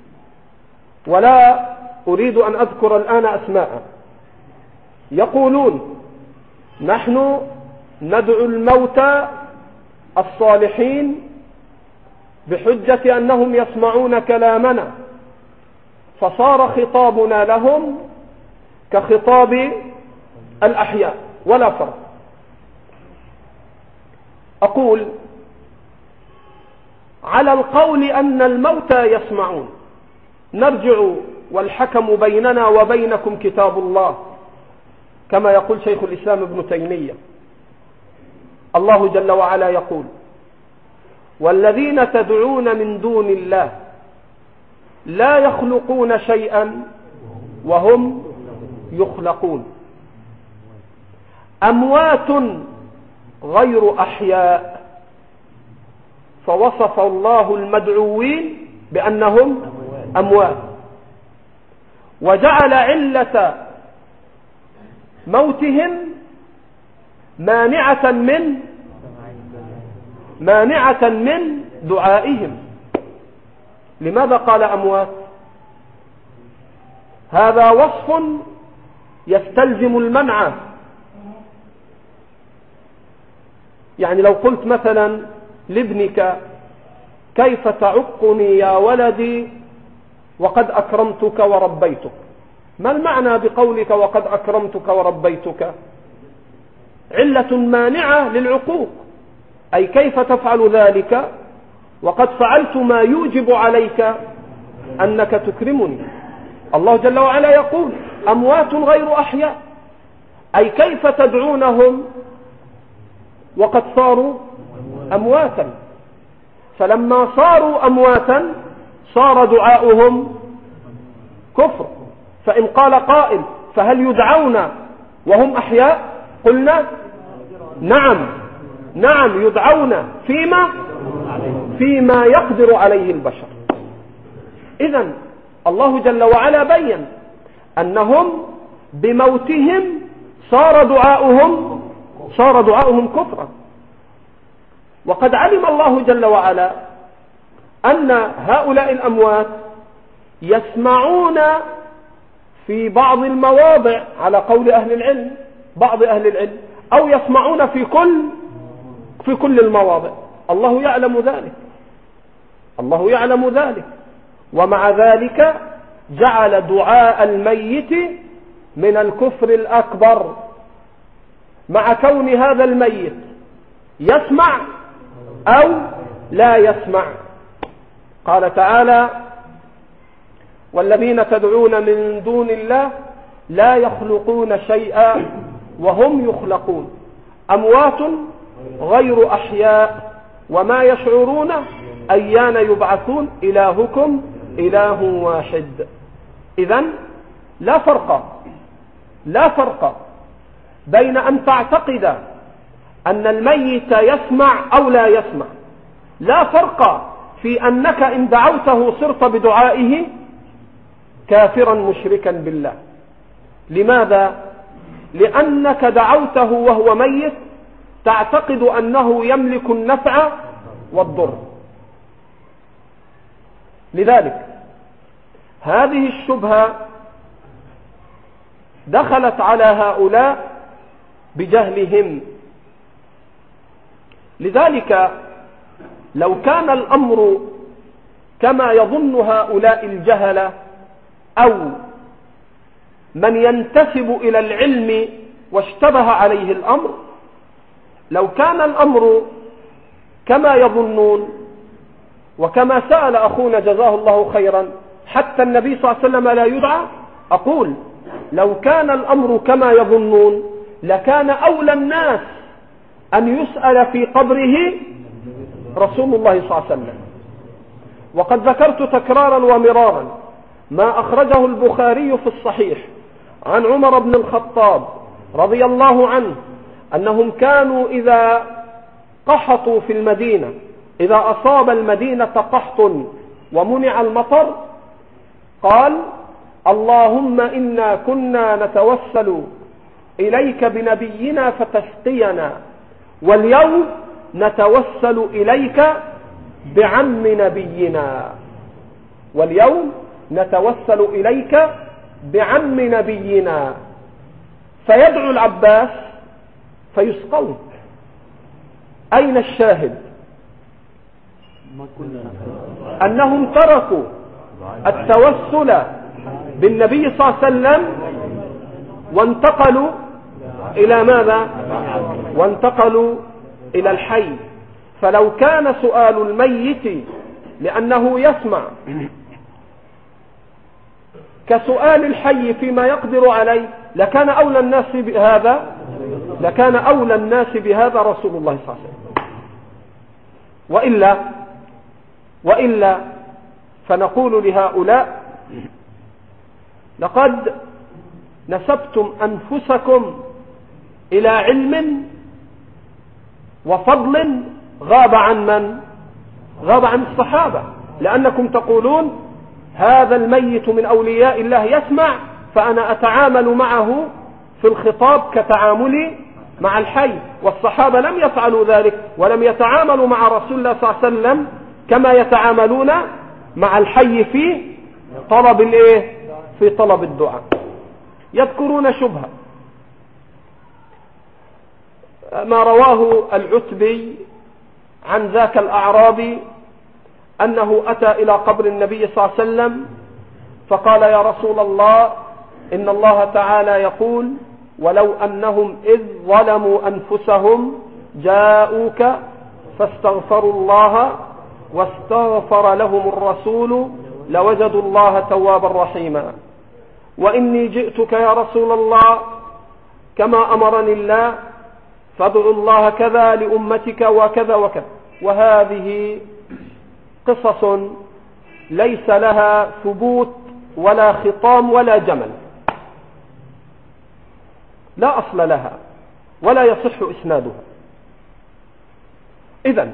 ولا أريد أن أذكر الآن أسماء، يقولون نحن ندعو الموتى الصالحين بحجة أنهم يسمعون كلامنا، فصار خطابنا لهم كخطاب الأحياء ولا فرق. أقول على القول أن الموتى يسمعون، نرجع والحكم بيننا وبينكم كتاب الله، كما يقول شيخ الإسلام ابن تيمية. الله جل وعلا يقول والذين تدعون من دون الله لا يخلقون شيئا وهم يخلقون، أموات غير أحياء. فوصف الله المدعوين بأنهم أموات، وجعل علة موتهم مانعة من مانعة من دعائهم. لماذا قال أموات؟ هذا وصف يستلزم المنع. يعني لو قلت مثلا لابنك كيف تعقني يا ولدي وقد أكرمتك وربيتك، ما المعنى بقولك وقد أكرمتك وربيتك؟ علة مانعة للعقوق، أي كيف تفعل ذلك وقد فعلت ما يوجب عليك أنك تكرمني. الله جل وعلا يقول أموات غير أحياء، أي كيف تدعونهم وقد صاروا أمواتا. فلما صاروا أمواتا صار دعاؤهم كفر. فإن قال قائل فهل يدعون وهم أحياء؟ قلنا نعم نعم يدعون فيما فيما يقدر عليه البشر. إذن الله جل وعلا بين أنهم بموتهم صار دعاؤهم صار دعاؤهم كفرا. وقد علم الله جل وعلا أن هؤلاء الأموات يسمعون في بعض المواضع على قول أهل العلم، بعض أهل العلم، أو يسمعون في كل في كل المواضع. الله يعلم ذلك، الله يعلم ذلك. ومع ذلك جعل دعاء الميت من الكفر الأكبر، مع كون هذا الميت يسمع أو لا يسمع. قال تعالى والذين تدعون من دون الله لا يخلقون شيئا وهم يخلقون، أموات غير أحياء وما يشعرون أيان يبعثون، إلهكم إله واحد. إذن لا فرق لا فرق بين أن تعتقد أن الميت يسمع أو لا يسمع، لا فرق في أنك إن دعوته صرت بدعائه كافرا مشركا بالله. لماذا؟ لأنك دعوته وهو ميت تعتقد أنه يملك النفع والضر. لذلك هذه الشبهة دخلت على هؤلاء بجهلهم. لذلك لو كان الأمر كما يظن هؤلاء الجهلة أو من ينتسب إلى العلم واشتبه عليه الأمر، لو كان الأمر كما يظنون وكما سأل أخونا جزاه الله خيرا حتى النبي صلى الله عليه وسلم لا يدعى، أقول لو كان الأمر كما يظنون لكان أولى الناس أن يسأل في قبره رسول الله صلى الله عليه وسلم. وقد ذكرت تكرارا ومرارا ما أخرجه البخاري في الصحيح عن عمر بن الخطاب رضي الله عنه أنهم كانوا إذا قحطوا في المدينة، إذا أصاب المدينة قحط ومنع المطر، قال اللهم إنا كنا نتوسل إليك بنبينا فتسقينا، واليوم نتوسل إليك بعم نبينا، واليوم نتوسل إليك بعم نبينا. فيدعو العباس فيسقون. أين الشاهد؟ أنهم تركوا التوسل بالنبي صلى الله عليه وسلم وانتقلوا إلى ماذا؟ وانتقلوا إلى الحي. فلو كان سؤال الميت لأنه يسمع كسؤال الحي فيما يقدر عليه لكان أولى الناس بهذا لكان أولى الناس بهذا رسول الله صلى الله عليه وسلم. وإلا وإلا فنقول لهؤلاء لقد نسبتم أنفسكم إلى علم وفضل غاب عن من؟ غاب عن الصحابة، لأنكم تقولون هذا الميت من أولياء الله يسمع فأنا أتعامل معه في الخطاب كتعاملي مع الحي، والصحابة لم يفعلوا ذلك ولم يتعاملوا مع رسول الله صلى الله عليه وسلم كما يتعاملون مع الحي في طلب الايه؟ في طلب الدعاء. يذكرون شبهة ما رواه العتبي عن ذاك الأعرابي أنه أتى إلى قبر النبي صلى الله عليه وسلم فقال يا رسول الله إن الله تعالى يقول ولو أنهم إذ ظلموا أنفسهم جاءوك فاستغفروا الله واستغفر لهم الرسول لوجدوا الله توابا رحيما، وإني جئتك يا رسول الله كما أمرني الله فادعوا الله كذا لأمتك وكذا وكذا. وهذه قصص ليس لها ثبوت ولا خطام ولا جمل، لا أصل لها ولا يصح إسنادها. إذن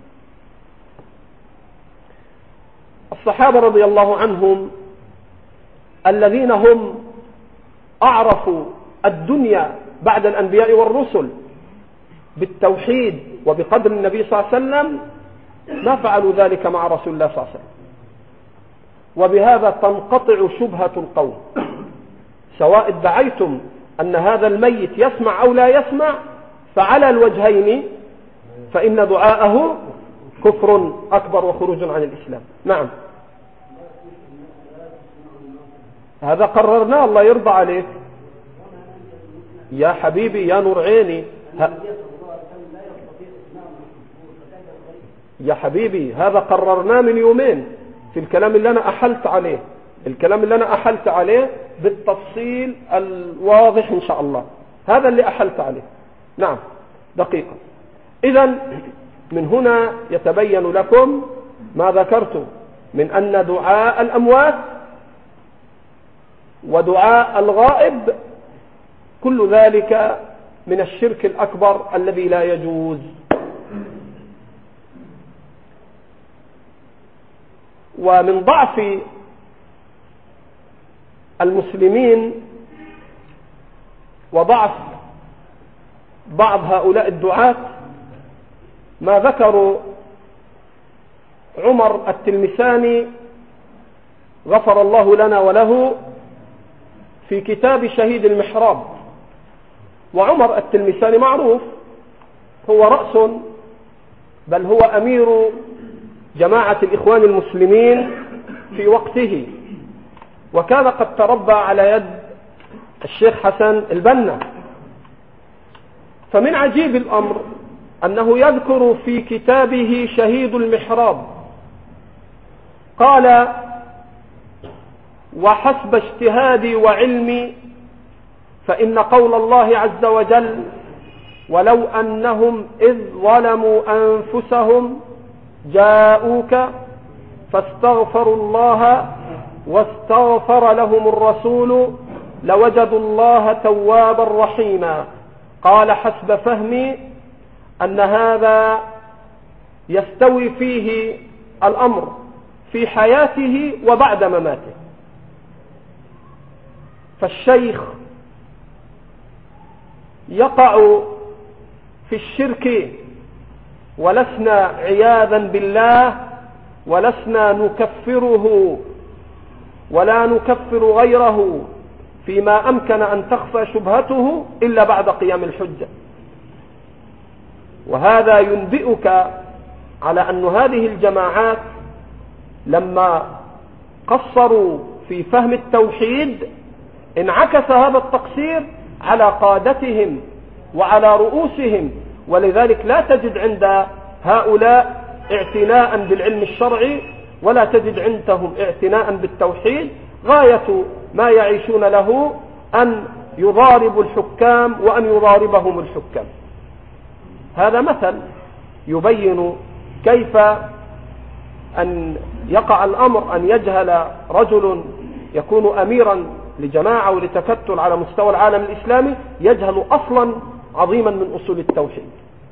الصحابة رضي الله عنهم الذين هم أعرفوا الدنيا بعد الأنبياء والرسل بالتوحيد وبقدر النبي صلى الله عليه وسلم ما فعلوا ذلك مع رسول الله صلى الله عليه وسلم. وبهذا تنقطع شبهة القوم، سواء ادعيتم أن هذا الميت يسمع أو لا يسمع فعلى الوجهين فإن دعاءه كفر أكبر وخروج عن الإسلام. نعم هذا قررناه، الله يرضى عليك يا حبيبي يا نور عيني. ه... يا حبيبي هذا قررناه من يومين في الكلام اللي أنا أحلت عليه، الكلام اللي أنا أحلت عليه بالتفصيل الواضح إن شاء الله، هذا اللي أحلت عليه. نعم دقيقة. إذن من هنا يتبين لكم ما ذكرت من أن دعاء الأموات ودعاء الغائب كل ذلك من الشرك الأكبر الذي لا يجوز. ومن ضعف المسلمين وضعف بعض هؤلاء الدعاة ما ذكروا عمر التلمساني غفر الله لنا وله في كتاب شهيد المحراب. وعمر التلمساني معروف هو رأس بل هو أمير جماعة الإخوان المسلمين في وقته، وكان قد تربى على يد الشيخ حسن البنا. فمن عجيب الأمر أنه يذكر في كتابه شهيد المحراب قال: وحسب اجتهادي وعلمي فإن قول الله عز وجل: ولو أنهم إذ ظلموا أنفسهم جاءوك فاستغفروا الله واستغفر لهم الرسول لوجدوا الله توابا رحيما. قال: حسب فهمي أن هذا يستوي فيه الأمر في حياته وبعد مماته. فالشيخ يقع في الشرك ولسنا عياذا بالله ولسنا نكفره ولا نكفر غيره فيما أمكن أن تخفى شبهته إلا بعد قيام الحجة. وهذا ينبئك على أن هذه الجماعات لما قصروا في فهم التوحيد انعكس هذا التقصير على قادتهم وعلى رؤوسهم، ولذلك لا تجد عند هؤلاء اعتناء بالعلم الشرعي ولا تجد عندهم اعتناء بالتوحيد. غاية ما يعيشون له أن يضاربوا الحكام وأن يضاربهم الحكام. هذا مثل يبين كيف أن يقع الأمر أن يجهل رجل يكون أميرا لجماعة ولتكتل على مستوى العالم الإسلامي يجهل أصلا عظيما من أصول التوحيد.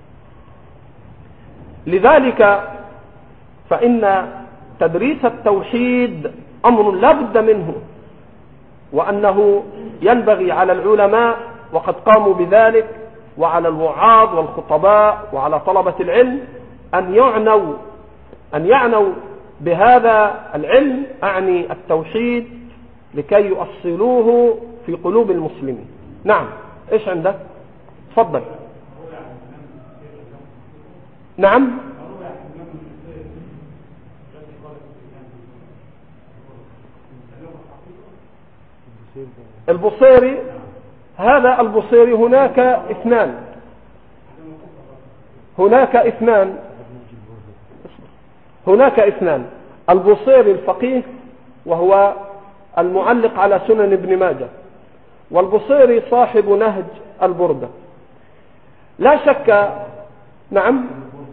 لذلك فإن تدريس التوحيد أمر لا بد منه، وأنه ينبغي على العلماء وقد قاموا بذلك وعلى الوعاظ والخطباء وعلى طلبة العلم أن يعنوا أن يعنوا بهذا العلم، أعني التوحيد، لكي يؤصلوه في قلوب المسلمين. نعم، إيش عندك؟ تفضل. نعم، البصيري هذا البصيري هناك اثنان هناك اثنان هناك اثنان البصيري الفقيه وهو المعلق على سنن ابن ماجه، والبصيري صاحب نهج البردة. لا شك. نعم،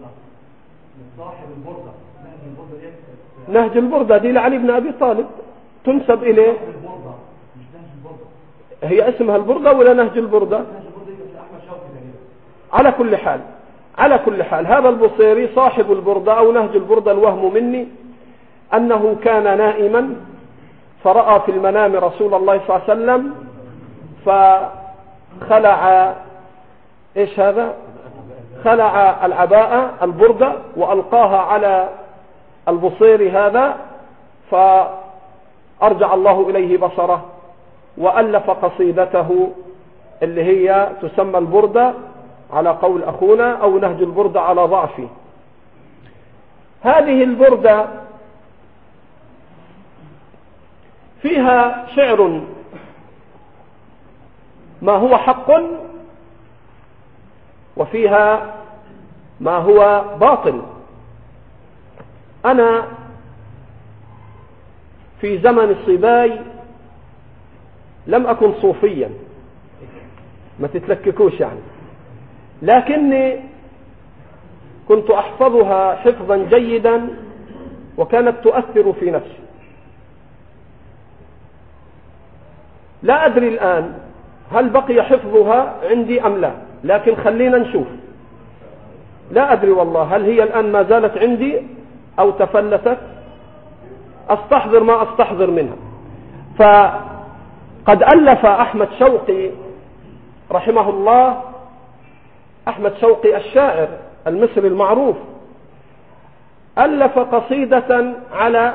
نهج البردة دي لعلي بن أبي طالب تنسب إليه. هي اسمها البردة ولا نهج البردة؟ على كل حال على كل حال هذا البصيري صاحب البردة أو نهج البردة. الوهم مني أنه كان نائما فرأى في المنام رسول الله صلى الله عليه وسلم فخلع إيش هذا خلع العباءة البردة وألقاها على البصيري هذا، فأرجع الله إليه بصره وألف قصيدته اللي هي تسمى البردة على قول أخونا أو نهج البردة على ضعفه. هذه البردة فيها شعر ما هو حق وفيها ما هو باطل. أنا في زمن الصباي لم أكن صوفيا، ما تتلككوش يعني، لكني كنت أحفظها حفظا جيدا وكانت تؤثر في نفسي. لا أدري الآن هل بقي حفظها عندي أم لا، لكن خلينا نشوف. لا أدري والله هل هي الآن ما زالت عندي أو تفلتت. أستحضر ما أستحضر منها. فقد ألف أحمد شوقي رحمه الله، أحمد شوقي الشاعر المصري المعروف، ألف قصيدة على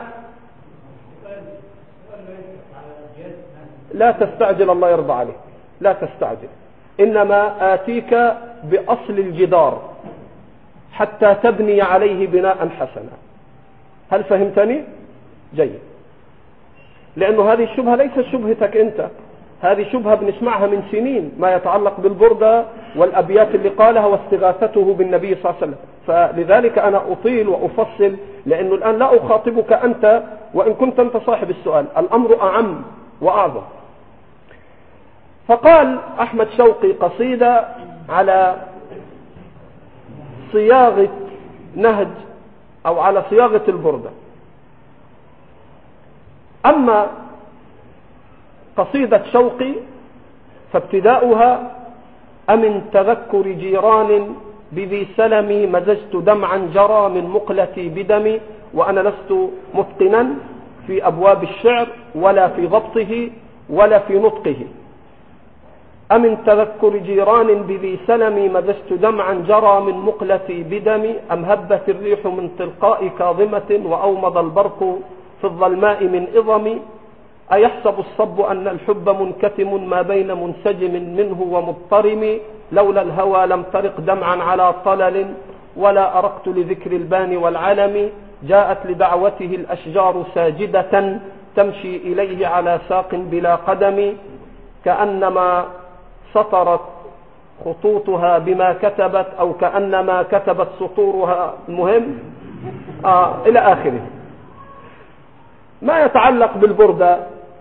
لا تستعجل الله يرضى عليك، لا تستعجل، إنما آتيك بأصل الجدار حتى تبني عليه بناء حسنا. هل فهمتني؟ جيد. لأنه هذه الشبهة ليست شبهتك أنت، هذه شبهة بنسمعها من سنين، ما يتعلق بالبردة والأبيات اللي قالها واستغاثته بالنبي صلى الله عليه وسلم. فلذلك أنا أطيل وأفصل، لأنه الآن لا أخاطبك أنت وإن كنت أنت صاحب السؤال، الأمر أعم وأعظم. فقال أحمد شوقي قصيدة على صياغة نهج أو على صياغة البردة. أما قصيدة شوقي فابتداؤها: أمن تذكر جيران بذي سلمي مزجت دمعا جرى من مقلتي بدمي، وأنا لست متقنا في أبواب الشعر ولا في ضبطه ولا في نطقه. أمن تذكر جيران بذي سلمي مزجت دمعا جرى من مقلتي بدمي، أم هبت الريح من تلقاء كاظمة وأومض البرق في الظلماء من إظم، أيحسب الصب أن الحب منكتم ما بين منسجم منه ومضطرم، لولا الهوى لم ترق دمعا على طلل ولا أرقت لذكر البان والعلم، جاءت لدعوته الأشجار ساجدة تمشي إليه على ساق بلا قدم، كأنما سطرت خطوطها بما كتبت أو كأنما كتبت سطورها، المهم آه إلى آخره. ما يتعلق بالبردة،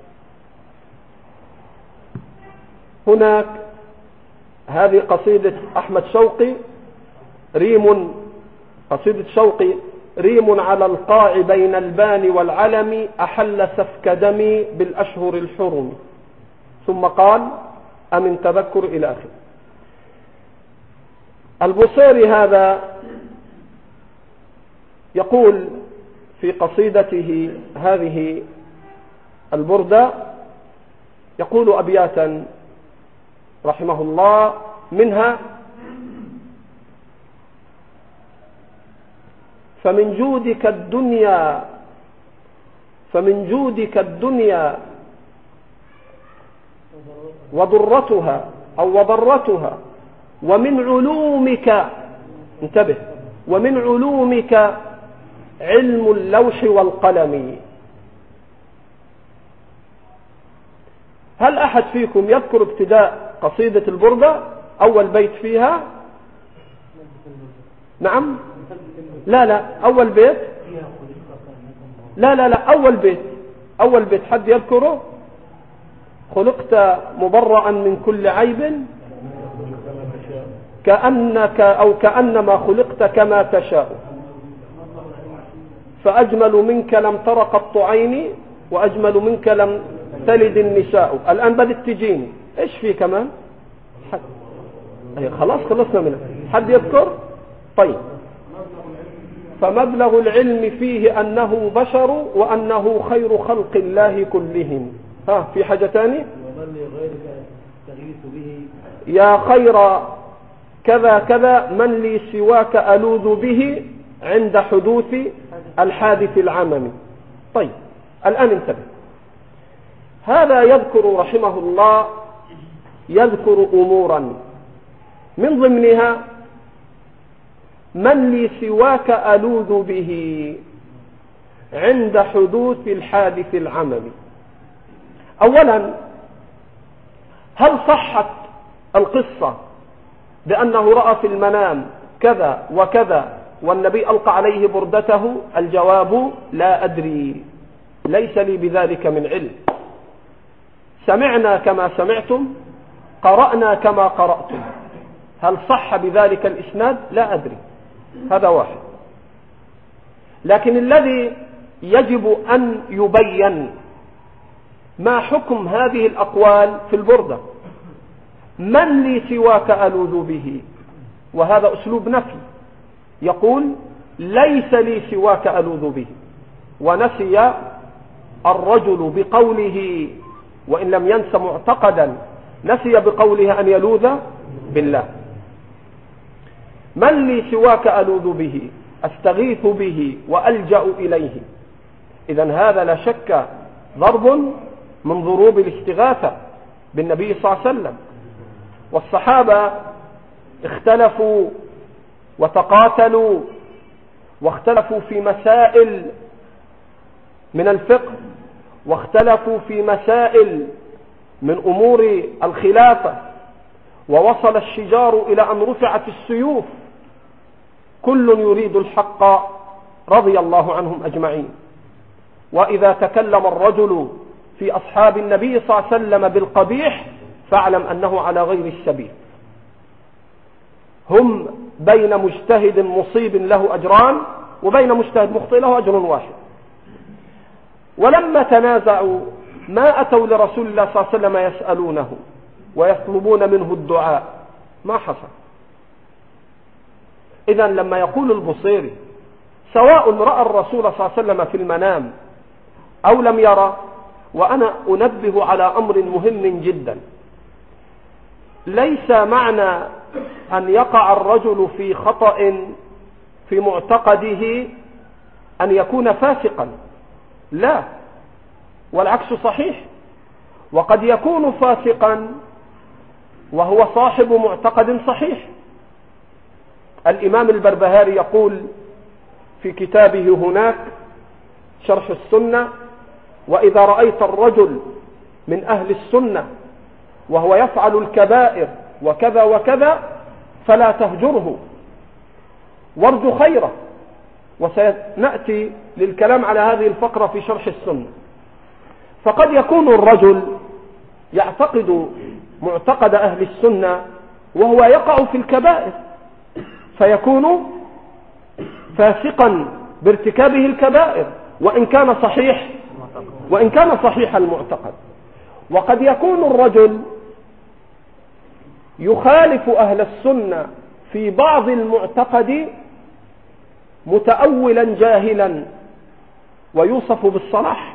هناك هذه قصيدة أحمد شوقي، ريم قصيدة شوقي ريم على القاع بين البان والعلم، أحل سفك دمي بالأشهر الحرم، ثم قال: أمن تذكر إلى آخره. البصيري هذا يقول في قصيدته هذه البردة، يقول أبياتا رحمه الله، منها: فمن جودك الدنيا فمن جودك الدنيا وضرتها أو وضرتها، ومن علومك، انتبه، ومن علومك علم اللوح والقلم. هل أحد فيكم يذكر ابتداء قصيدة البردة أول بيت فيها؟ نعم؟ لا لا أول بيت، لا لا لا أول بيت، أول بيت حد يذكره؟ خلقت مبرأ من كل عيب كأنك أو كأنما خلقت كما تشاء، فأجمل منك لم تر قط عيني وأجمل منك لم تلد النساء. الآن بدت تجيني، إيش في كمان؟ حد أي خلاص خلصنا منها، حد يذكر؟ طيب. فمبلغ العلم فيه أنه بشر وأنه خير خلق الله كلهم. ها في حاجة تاني؟ يا خير كذا كذا من لي سواك ألوذ به عند حدوث الحادث العممي. طيب الآن انتبه، هذا يذكر رحمه الله يذكر أمورا من ضمنها من لي سواك ألوذ به عند حدوث الحادث العممي. أولا، هل صحت القصة بأنه رأى في المنام كذا وكذا والنبي ألقى عليه بردته؟ الجواب: لا أدري، ليس لي بذلك من علم. سمعنا كما سمعتم، قرأنا كما قرأتم، هل صح بذلك الإسناد؟ لا أدري. هذا واحد. لكن الذي يجب أن يبين ما حكم هذه الأقوال في البردة. من لي سواك ألوذ به، وهذا أسلوب نفي، يقول ليس لي سواك ألوذ به، ونسي الرجل بقوله وإن لم ينس معتقدا نسي بقوله أن يلوذ بالله. من لي سواك ألوذ به أستغيث به وألجأ إليه. إذن هذا لا شك ضرب من ضروب الاستغاثة بالنبي صلى الله عليه وسلم. والصحابة اختلفوا وتقاتلوا واختلفوا في مسائل من الفقه، واختلفوا في مسائل من أمور الخلافة، ووصل الشجار إلى أن رفعت السيوف، كل يريد الحق رضي الله عنهم أجمعين. وإذا تكلم الرجل في أصحاب النبي صلى الله عليه وسلم بالقبيح فاعلم أنه على غير السبيل. هم بين مجتهد مصيب له أجران وبين مجتهد مخطئ له أجر واحد. ولما تنازعوا ما أتوا لرسول الله صلى الله عليه وسلم يسألونه ويطلبون منه الدعاء، ما حصل. إذن لما يقول البصيري سواء رأى الرسول صلى الله عليه وسلم في المنام أو لم يرى، وأنا أنبه على أمر مهم جدا، ليس معنى أن يقع الرجل في خطأ في معتقده أن يكون فاسقا، لا، والعكس صحيح. وقد يكون فاسقا وهو صاحب معتقد صحيح. الإمام البربهاري يقول في كتابه هناك شرح السنة: وإذا رأيت الرجل من أهل السنة وهو يفعل الكبائر وكذا وكذا فلا تهجره وارجو خيره. وسنأتي للكلام على هذه الفقرة في شرح السنة. فقد يكون الرجل يعتقد معتقد أهل السنة وهو يقع في الكبائر، فيكون فاسقا بارتكابه الكبائر وإن كان صحيح وإن كان صحيح المعتقد. وقد يكون الرجل يخالف أهل السنة في بعض المعتقد متأولا جاهلا ويوصف بالصلاح،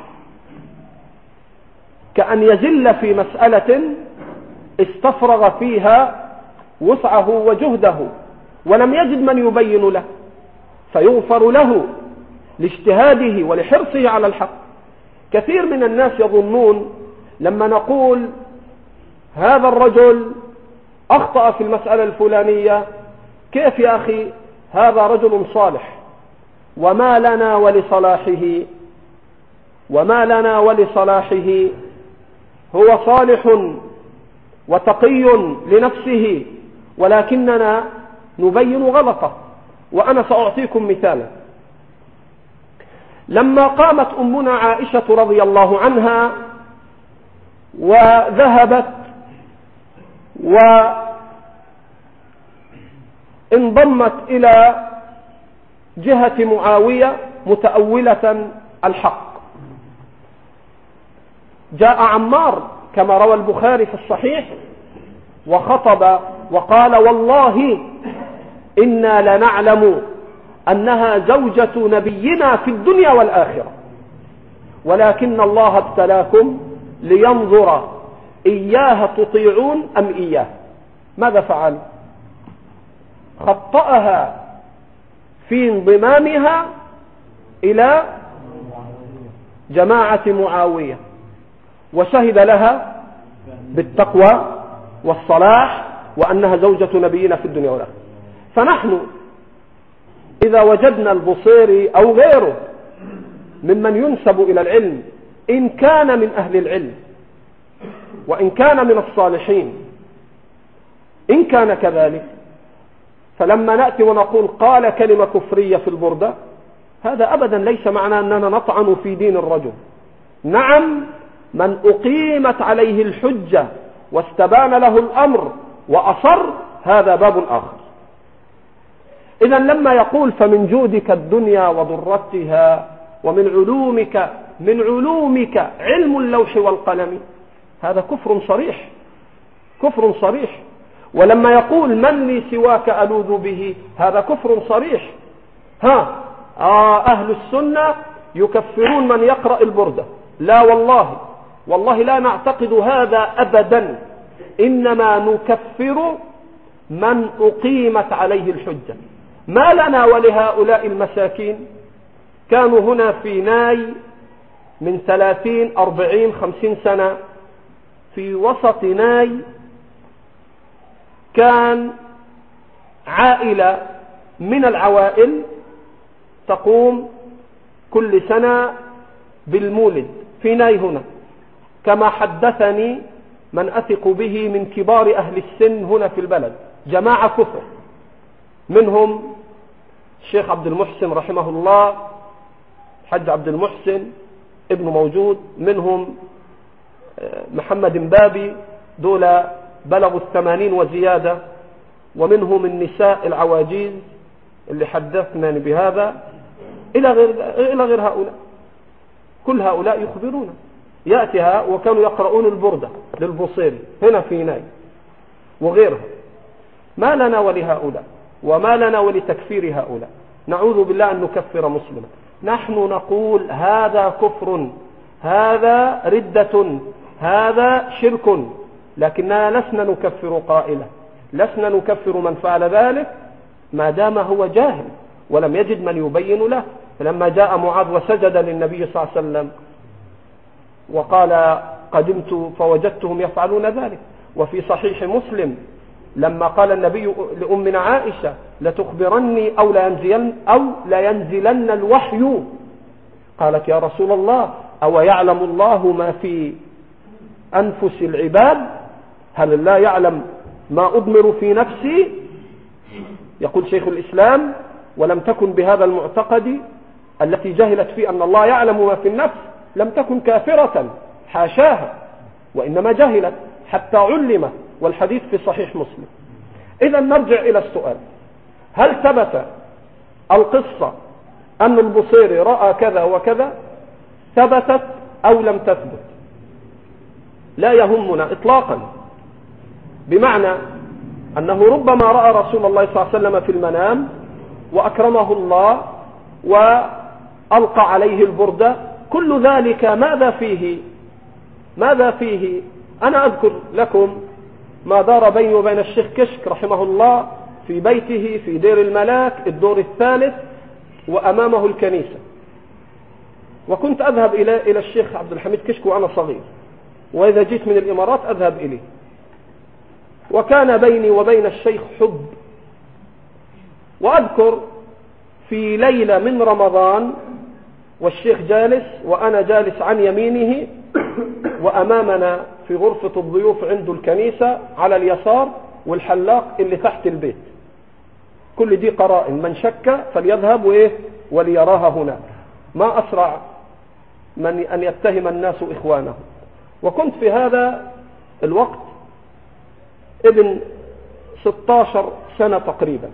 كأن يزل في مسألة استفرغ فيها وسعه وجهده ولم يجد من يبين له، فيغفر له لاجتهاده ولحرصه على الحق. كثير من الناس يظنون لما نقول هذا الرجل أخطأ في المسألة الفلانية، كيف يا أخي هذا رجل صالح، وما لنا ولصلاحه وما لنا ولصلاحه هو صالح وتقي لنفسه ولكننا نبين غلطه. وأنا سأعطيكم مثالا. لما قامت أمنا عائشة رضي الله عنها وذهبت وانضمت إلى جهة معاوية متأولة الحق، جاء عمار كما روى البخاري في الصحيح وخطب وقال: والله إنا لنعلم أنها زوجة نبينا في الدنيا والآخرة، ولكن الله ابتلاكم لينظر إياها تطيعون أم إياه. ماذا فعل؟ خطأها في انضمامها إلى جماعة معاوية، وشهد لها بالتقوى والصلاح وأنها زوجة نبينا في الدنيا والآخرة. فنحن إذا وجدنا البصيري أو غيره ممن ينسب إلى العلم، إن كان من أهل العلم وإن كان من الصالحين، إن كان كذلك، فلما نأتي ونقول قال كلمة كفرية في البردة، هذا أبدا ليس معنى أننا نطعن في دين الرجل. نعم، من أقيمت عليه الحجة واستبان له الأمر وأصر، هذا باب آخر. إذا لما يقول فمن جودك الدنيا وضرتها ومن علومك من علومك علم اللوح والقلم، هذا كفر صريح، كفر صريح. ولما يقول من لي سواك ألوذ به، هذا كفر صريح. ها آه أهل السنة يكفرون من يقرأ البردة، لا والله والله لا نعتقد هذا أبدا. إنما نكفر من أقيمت عليه الحجة. ما لنا ولهؤلاء المساكين؟ كانوا هنا في ناي من ثلاثين أربعين خمسين سنة، في وسط ناي كان عائلة من العوائل تقوم كل سنة بالمولد في ناي هنا، كما حدثني من أثق به من كبار أهل السن هنا في البلد، جماعة كفر، منهم الشيخ عبد المحسن رحمه الله، حج عبد المحسن ابن موجود، منهم محمد مبابي، دول بلغوا الثمانين وزيادة، ومنهم النساء العواجيز اللي حدثنا بهذا، إلى غير, إلى غير هؤلاء. كل هؤلاء يخبرون، يأتيها وكانوا يقرؤون البردة للبصيري هنا في ناي وغيرها. ما لنا ولهؤلاء وما لنا ولتكفير هؤلاء، نعوذ بالله أن نكفر مسلما. نحن نقول هذا كفر، هذا ردة، هذا شرك، لكننا لسنا نكفر قائلا، لسنا نكفر من فعل ذلك ما دام هو جاهل ولم يجد من يبين له. فلما جاء معاذ وسجد للنبي صلى الله عليه وسلم وقال قدمت فوجدتهم يفعلون ذلك. وفي صحيح مسلم لما قال النبي لأمنا عائشة لتخبرني أو لا ينزلن, أو لا ينزلن الوحي، قالت يا رسول الله أو يعلم الله ما في أنفس العباد؟ هل لا يعلم ما أضمر في نفسي؟ يقول شيخ الإسلام ولم تكن بهذا المعتقد التي جهلت فيه أن الله يعلم ما في النفس لم تكن كافرة، حاشاها، وإنما جهلت حتى علم، والحديث في صحيح مسلم. إذا نرجع إلى السؤال، هل ثبت القصة أن البصيري رأى كذا وكذا؟ ثبتت أو لم تثبت لا يهمنا إطلاقا، بمعنى أنه ربما رأى رسول الله صلى الله عليه وسلم في المنام وأكرمه الله وألقى عليه البردة، كل ذلك ماذا فيه؟ ماذا فيه؟ أنا أذكر لكم ما دار بيني وبين الشيخ كشك رحمه الله في بيته في دير الملاك الدور الثالث وأمامه الكنيسة، وكنت أذهب إلى إلى الشيخ عبد الحميد كشك وأنا صغير، وإذا جيت من الإمارات أذهب إليه، وكان بيني وبين الشيخ حب. وأذكر في ليلة من رمضان والشيخ جالس وأنا جالس عن يمينه، وأمامنا في غرفة الضيوف عنده الكنيسة على اليسار والحلاق اللي تحت البيت. كل دي قرائن، من شك فليذهب وإيه وليراها هناك، ما أسرع من أن يتهم الناس إخوانه. وكنت في هذا الوقت ابن ستة عشر سنة تقريبا،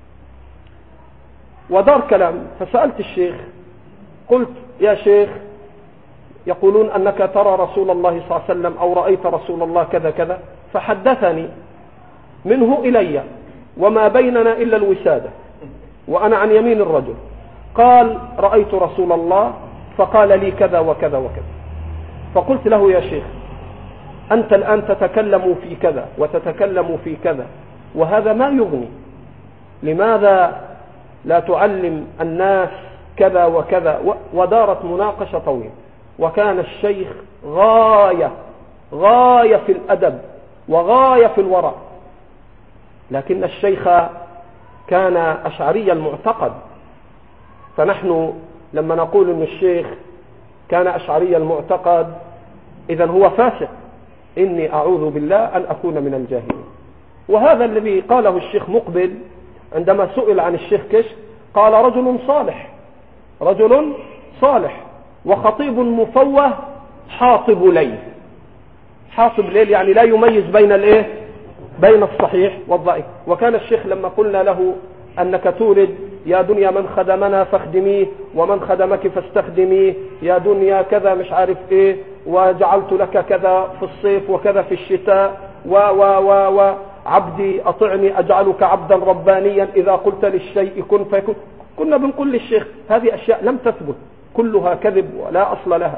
ودار كلام، فسألت الشيخ قلت يا شيخ يقولون أنك ترى رسول الله صلى الله عليه وسلم أو رأيت رسول الله كذا كذا، فحدثني منه إلي وما بيننا إلا الوسادة وأنا عن يمين الرجل، قال رأيت رسول الله فقال لي كذا وكذا وكذا. فقلت له يا شيخ أنت الآن تتكلم في كذا وتتكلم في كذا وهذا ما يغني، لماذا لا تعلم الناس كذا وكذا؟ ودارت مناقشة طويلة، وكان الشيخ غاية غاية في الأدب وغاية في الورع، لكن الشيخ كان أشعري المعتقد. فنحن لما نقول أن الشيخ كان أشعري المعتقد إذن هو فاسق، إني أعوذ بالله أن أكون من الجاهلين. وهذا الذي قاله الشيخ مقبل عندما سئل عن الشيخ كشك، قال رجل صالح، رجل صالح وخطيب مفوه حاطب ليل. حاطب ليل يعني لا يميز بين الايه بين الصحيح والضعيف. وكان الشيخ لما قلنا له أنك تورد يا دنيا من خدمنا فاخدميه ومن خدمك فاستخدميه، يا دنيا كذا مش عارف ايه، وجعلت لك كذا في الصيف وكذا في الشتاء، و و و و عبدي أطعني أجعلك عبدا ربانيا إذا قلت للشيء كن فيكون. كنا بنقول للشيخ هذه أشياء لم تثبت، كلها كذب ولا أصل لها.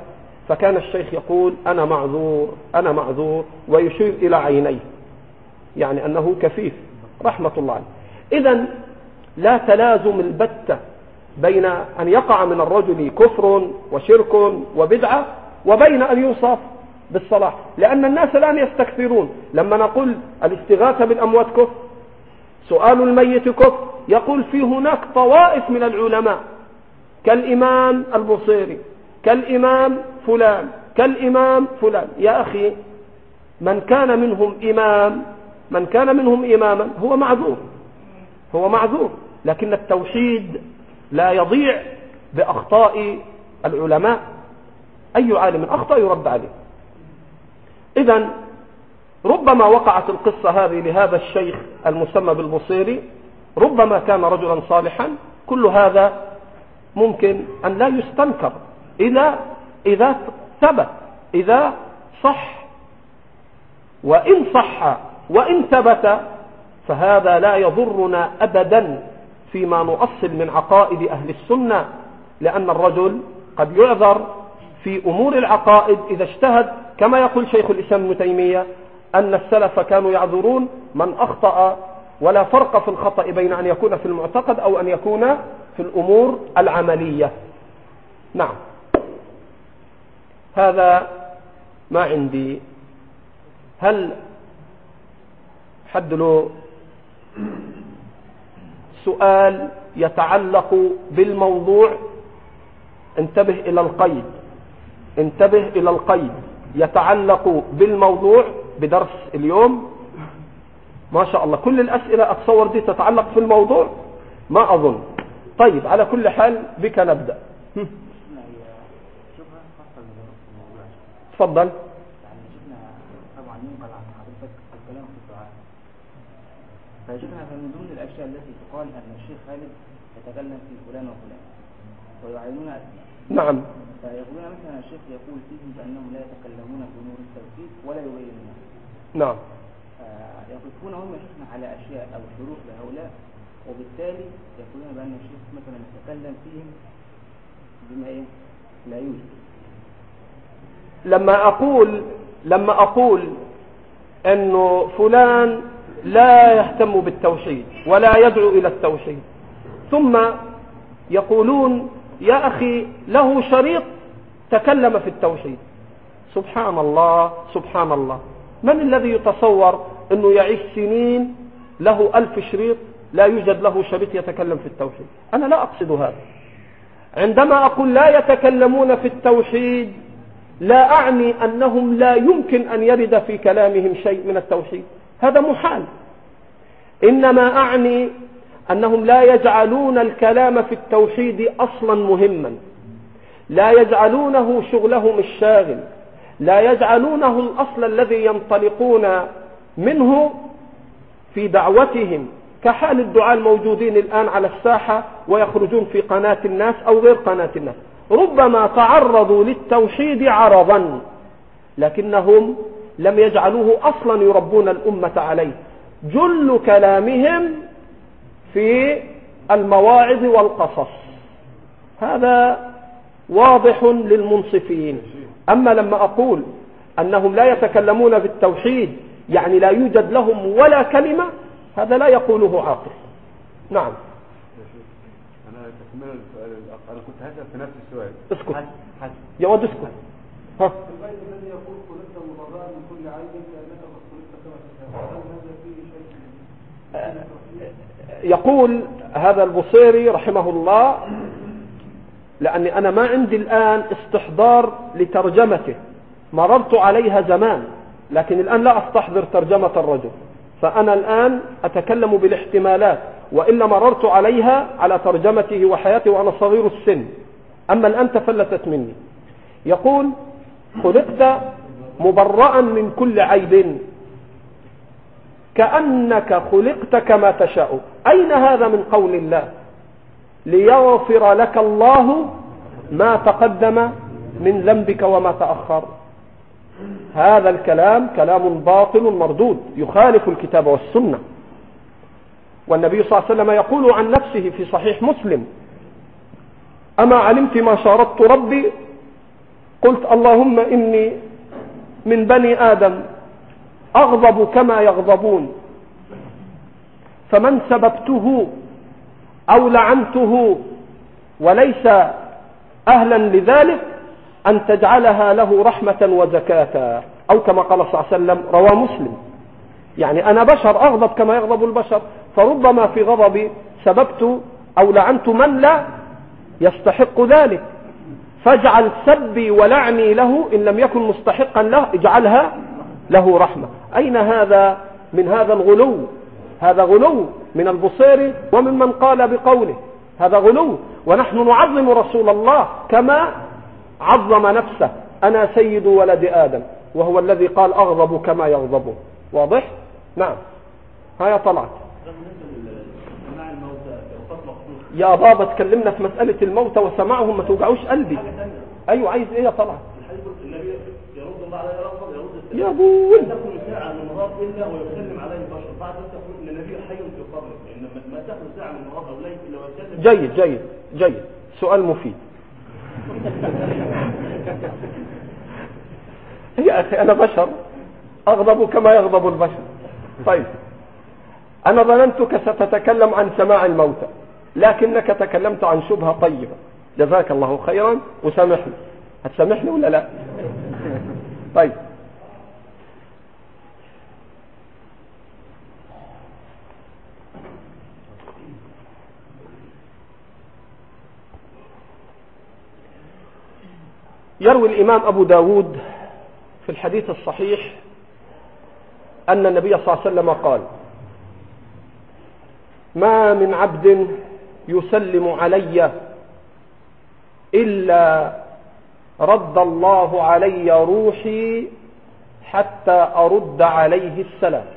فكان الشيخ يقول أنا معذور أنا معذور ويشير إلى عينيه، يعني أنه كفيف رحمة الله عليه. إذن لا تلازم البتة بين أن يقع من الرجل كفر وشرك وبدعة وبين أن يوصف بالصلاح، لأن الناس الآن يستكثرون. لما نقول الاستغاثة بالأموات كفر، سؤال الميت كفر، يقول في هناك طوائف من العلماء كالإمام البصيري كالإمام فلان كالإمام فلان. يا أخي من كان منهم إمام من كان منهم إماما هو معذور هو معذور لكن التوحيد لا يضيع بأخطاء العلماء. أي عالم أخطأ يرد عليه. إذن ربما وقعت القصة هذه لهذا الشيخ المسمى بالبصيري، ربما كان رجلا صالحا. كل هذا ممكن أن لا يستنكر إذا إذا ثبت إذا صح، وإن صح وإن ثبت فهذا لا يضرنا أبدا فيما نؤصل من عقائد أهل السنة، لأن الرجل قد يعذر في أمور العقائد إذا اجتهد، كما يقول شيخ الإسلام ابن تيمية أن السلف كانوا يعذرون من أخطأ، ولا فرق في الخطأ بين أن يكون في المعتقد أو أن يكون في الأمور العملية. نعم، هذا ما عندي. هل حد له سؤال يتعلق بالموضوع؟ انتبه إلى القيد انتبه إلى القيد يتعلق بالموضوع بدرس اليوم. ما شاء الله كل الأسئلة أتصور دي تتعلق في الموضوع، ما أظن. طيب على كل حال بك نبدأ. تفضل. فشفنا من ضمن الأشياء التي تقال أن الشيخ خالد يتكلم في فلان وفلان ويعينون أسماء. نعم. فيقولون مثلا الشيخ يقول فيهم بأنهم لا يتكلمون في أمور التوحيد ولا يبينونها. نعم. يقفون هم شيخنا على أشياء أو شروط لهؤلاء، وبالتالي يقولون بأن الشيخ مثلا يتكلم فيهم بما إيه لا يوجد. لما أقول لما أقول أنه فلان لا يهتم بالتوحيد ولا يدعو إلى التوحيد، ثم يقولون يا أخي له شريط تكلم في التوحيد، سبحان الله سبحان الله. من الذي يتصور أنه يعيش سنين له ألف شريط لا يوجد له شريط يتكلم في التوحيد؟ أنا لا أقصد هذا. عندما أقول لا يتكلمون في التوحيد لا أعني أنهم لا يمكن أن يرد في كلامهم شيء من التوحيد، هذا محال. إنما أعني أنهم لا يجعلون الكلام في التوحيد أصلا مهما، لا يجعلونه شغلهم الشاغل، لا يجعلونه الأصل الذي ينطلقون منه في دعوتهم، كحال الدعاء الموجودين الآن على الساحة ويخرجون في قناة الناس أو غير قناة الناس. ربما تعرضوا للتوحيد عرضا لكنهم لم يجعلوه أصلا يربون الأمة عليه. جل كلامهم في المواعظ والقصص، هذا واضح للمنصفين. أما لما أقول أنهم لا يتكلمون في التوحيد يعني لا يوجد لهم ولا كلمة، هذا لا يقوله عاقل. نعم. أنا تكمل السؤال الأخ، أنا كنت هسأل في نفس السؤال. اسكت يا واد اسكت. ها. البيت الذي يقول خلقت مبرأ من كل عيب كأنك قد خلقت كما تشاء، هل هذا فيه شيء؟ يقول هذا البصيري رحمه الله، لأني أنا ما عندي الآن استحضار لترجمته، مررت عليها زمان لكن الآن لا أستحضر ترجمة الرجل، فأنا الآن أتكلم بالاحتمالات، وإلا مررت عليها على ترجمته وحياته وأنا صغير السن، أما الآن تفلتت مني. يقول خلقت مبرأ من كل عيب كأنك خلقت كما تشاء. أين هذا من قول الله؟ ليغفر لك الله ما تقدم من ذنبك وما تأخر. هذا الكلام كلام باطل مردود يخالف الكتاب والسنة. والنبي صلى الله عليه وسلم يقول عن نفسه في صحيح مسلم: أما علمت ما شاردت ربي قلت اللهم إني من بني آدم أغضب كما يغضبون، فمن سببته أو لعنته وليس أهلا لذلك أن تجعلها له رحمة وزكاة، أو كما قال صلى الله عليه وسلم رواه مسلم. يعني أنا بشر أغضب كما يغضب البشر، فربما في غضبي سببت أو لعنت من لا يستحق ذلك، فاجعل سبي ولعني له إن لم يكن مستحقا له اجعلها له رحمة. أين هذا من هذا الغلو؟ هذا غلو من البصيري ومن من قال بقوله، هذا غلو. ونحن نعظم رسول الله كما عظم نفسه، أنا سيد ولد آدم، وهو الذي قال أغضب كما يغضب. واضح؟ نعم. هيا طلعت يا بابا، تكلمنا في مسألة الموتى وسماعهم، ما توجعوش قلبي. أيوة عايز إيه يا طلعت؟ يا بول تكون ساعة من مرض إلا ويسلم عليه البشر، بعد أن تقول إن النبي حي في قبره، لأن ما تأخذ ساعة من مرض أو ليس إلا ويسلم. جيد جيد جيد، سؤال مفيد. يا أخي أنا بشر أغضب كما يغضب البشر. طيب أنا ظننتك ستتكلم عن سماع الموتى، لكنك تكلمت عن شبهة طيبة، جزاك الله خيرا وسامحني. هتسامحني ولا لا؟ طيب يروي الإمام أبو داود في الحديث الصحيح أن النبي صلى الله عليه وسلم قال: ما من عبد يسلم علي إلا رد الله علي روحي حتى أرد عليه السلام.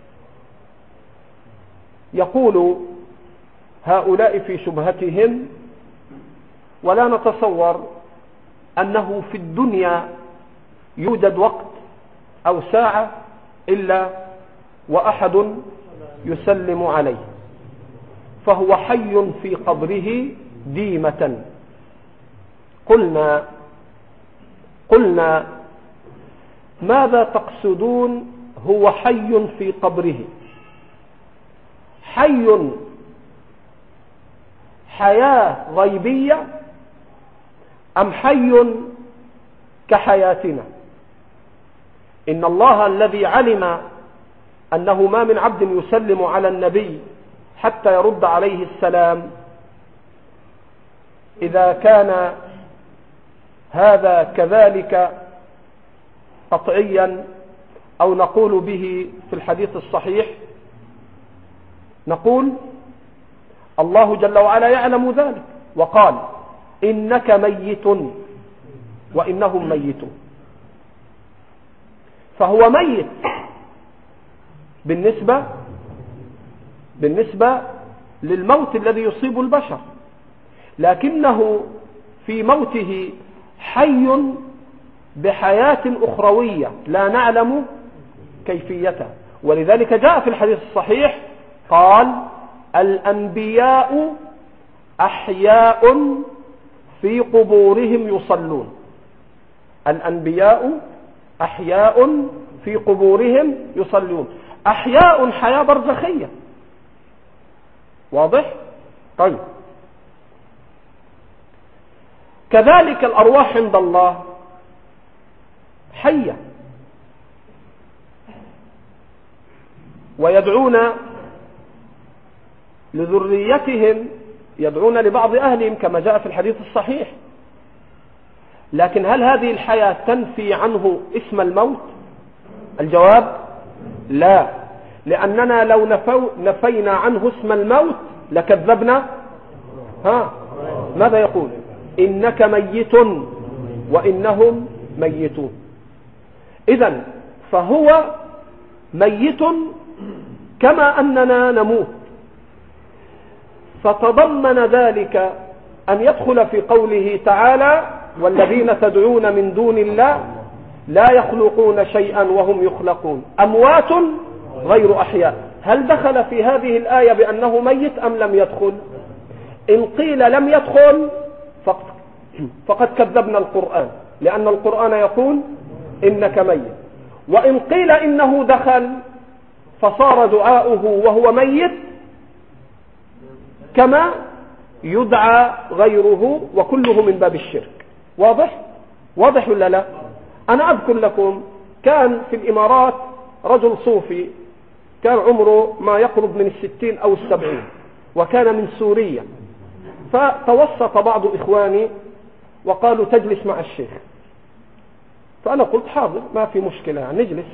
يقول هؤلاء في شبهتهم: ولا نتصور أنه في الدنيا يوجد وقت أو ساعة إلا وأحد يسلم عليه، فهو حي في قبره ديمة. قلنا قلنا ماذا تقصدون هو حي في قبره؟ حي حياة غيبية أم حي كحياتنا؟ إن الله الذي علم أنه ما من عبد يسلم على النبي حتى يرد عليه السلام، إذا كان هذا كذلك قطعيا أو نقول به في الحديث الصحيح، نقول الله جل وعلا يعلم ذلك وقال: إنك ميت وإنهم ميتون. فهو ميت بالنسبة بالنسبة للموت الذي يصيب البشر، لكنه في موته حي بحياة أخروية لا نعلم كيفيتها. ولذلك جاء في الحديث الصحيح قال: الأنبياء أحياء في قبورهم يصلون. الأنبياء أحياء في قبورهم يصلون. أحياء حياة برزخية. واضح؟ طيب كذلك الأرواح عند الله حية، ويدعون لذريتهم، يدعون لبعض أهلهم كما جاء في الحديث الصحيح. لكن هل هذه الحياة تنفي عنه اسم الموت؟ الجواب لا، لأننا لو نفو نفينا عنه اسم الموت لكذبنا. ها ماذا يقول؟ إنك ميت وإنهم ميتون. إذن فهو ميت كما أننا نموت، فتضمن ذلك أن يدخل في قوله تعالى: والذين تدعون من دون الله لا يخلقون شيئا وهم يخلقون أموات غير أحياء. هل دخل في هذه الآية بأنه ميت أم لم يدخل؟ إن قيل لم يدخل فقد كذبنا القرآن، لأن القرآن يقول إنك ميت. وإن قيل إنه دخل فصار دعاؤه وهو ميت كما يدعى غيره، وكله من باب الشرك. واضح؟ واضح ولا لا؟ أنا أذكر لكم كان في الإمارات رجل صوفي كان عمره ما يقرب من الستين أو السبعين، وكان من سوريا، فتوسط بعض إخواني وقالوا تجلس مع الشيخ، فأنا قلت حاضر ما في مشكلة يعني نجلس.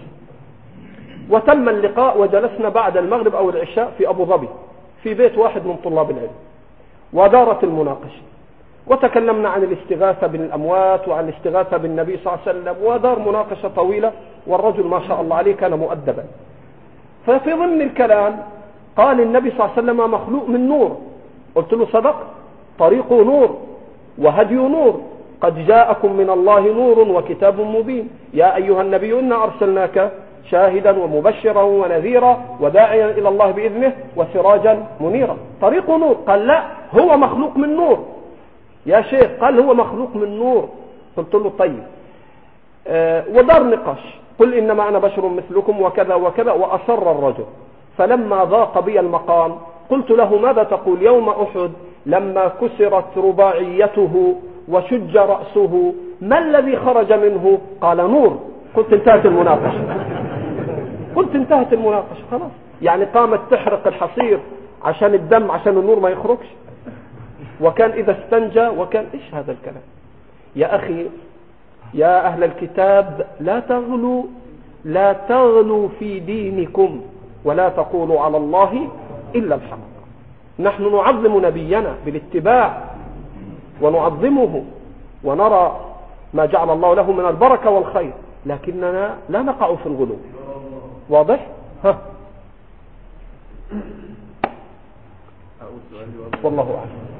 وتم اللقاء وجلسنا بعد المغرب أو العشاء في أبو ظبي في بيت واحد من طلاب العلم، ودارت المناقشة وتكلمنا عن الاستغاثة بالأموات وعن الاستغاثة بالنبي صلى الله عليه وسلم، ودار مناقشة طويلة، والرجل ما شاء الله عليه كان مؤدبا. ففي ضمن الكلام قال النبي صلى الله عليه وسلم مخلوق من نور. قلت له صدق، طريقه نور وهدي نور، قد جاءكم من الله نور وكتاب مبين، يا أيها النبي إنا أرسلناك شاهدا ومبشرا ونذيرا وداعيا إلى الله بإذنه وسراجا منيرا. طريقه نور. قال لا، هو مخلوق من نور يا شيخ. قال هو مخلوق من نور. قلت له طيب. أه ودار نقاش، قل إنما أنا بشر مثلكم وكذا وكذا، وأصر الرجل. فلما ضاق بي المقام قلت له ماذا تقول يوم أحد لما كسرت رباعيته وشج رأسه، ما الذي خرج منه؟ قال نور. قلت انتهت المناقشة. قلت انتهت المناقشة خلاص. يعني قامت تحرق الحصير عشان الدم، عشان النور ما يخرجش، وكان إذا استنجى، وكان إيش هذا الكلام؟ يا أخي يا أهل الكتاب لا تغلوا لا تغلوا في دينكم ولا تقولوا على الله إلا الحق. نحن نعظم نبينا بالاتباع ونعظمه ونرى ما جعل الله له من البركة والخير، لكننا لا نقع في الغلو. واضح؟ ها والله أعلم.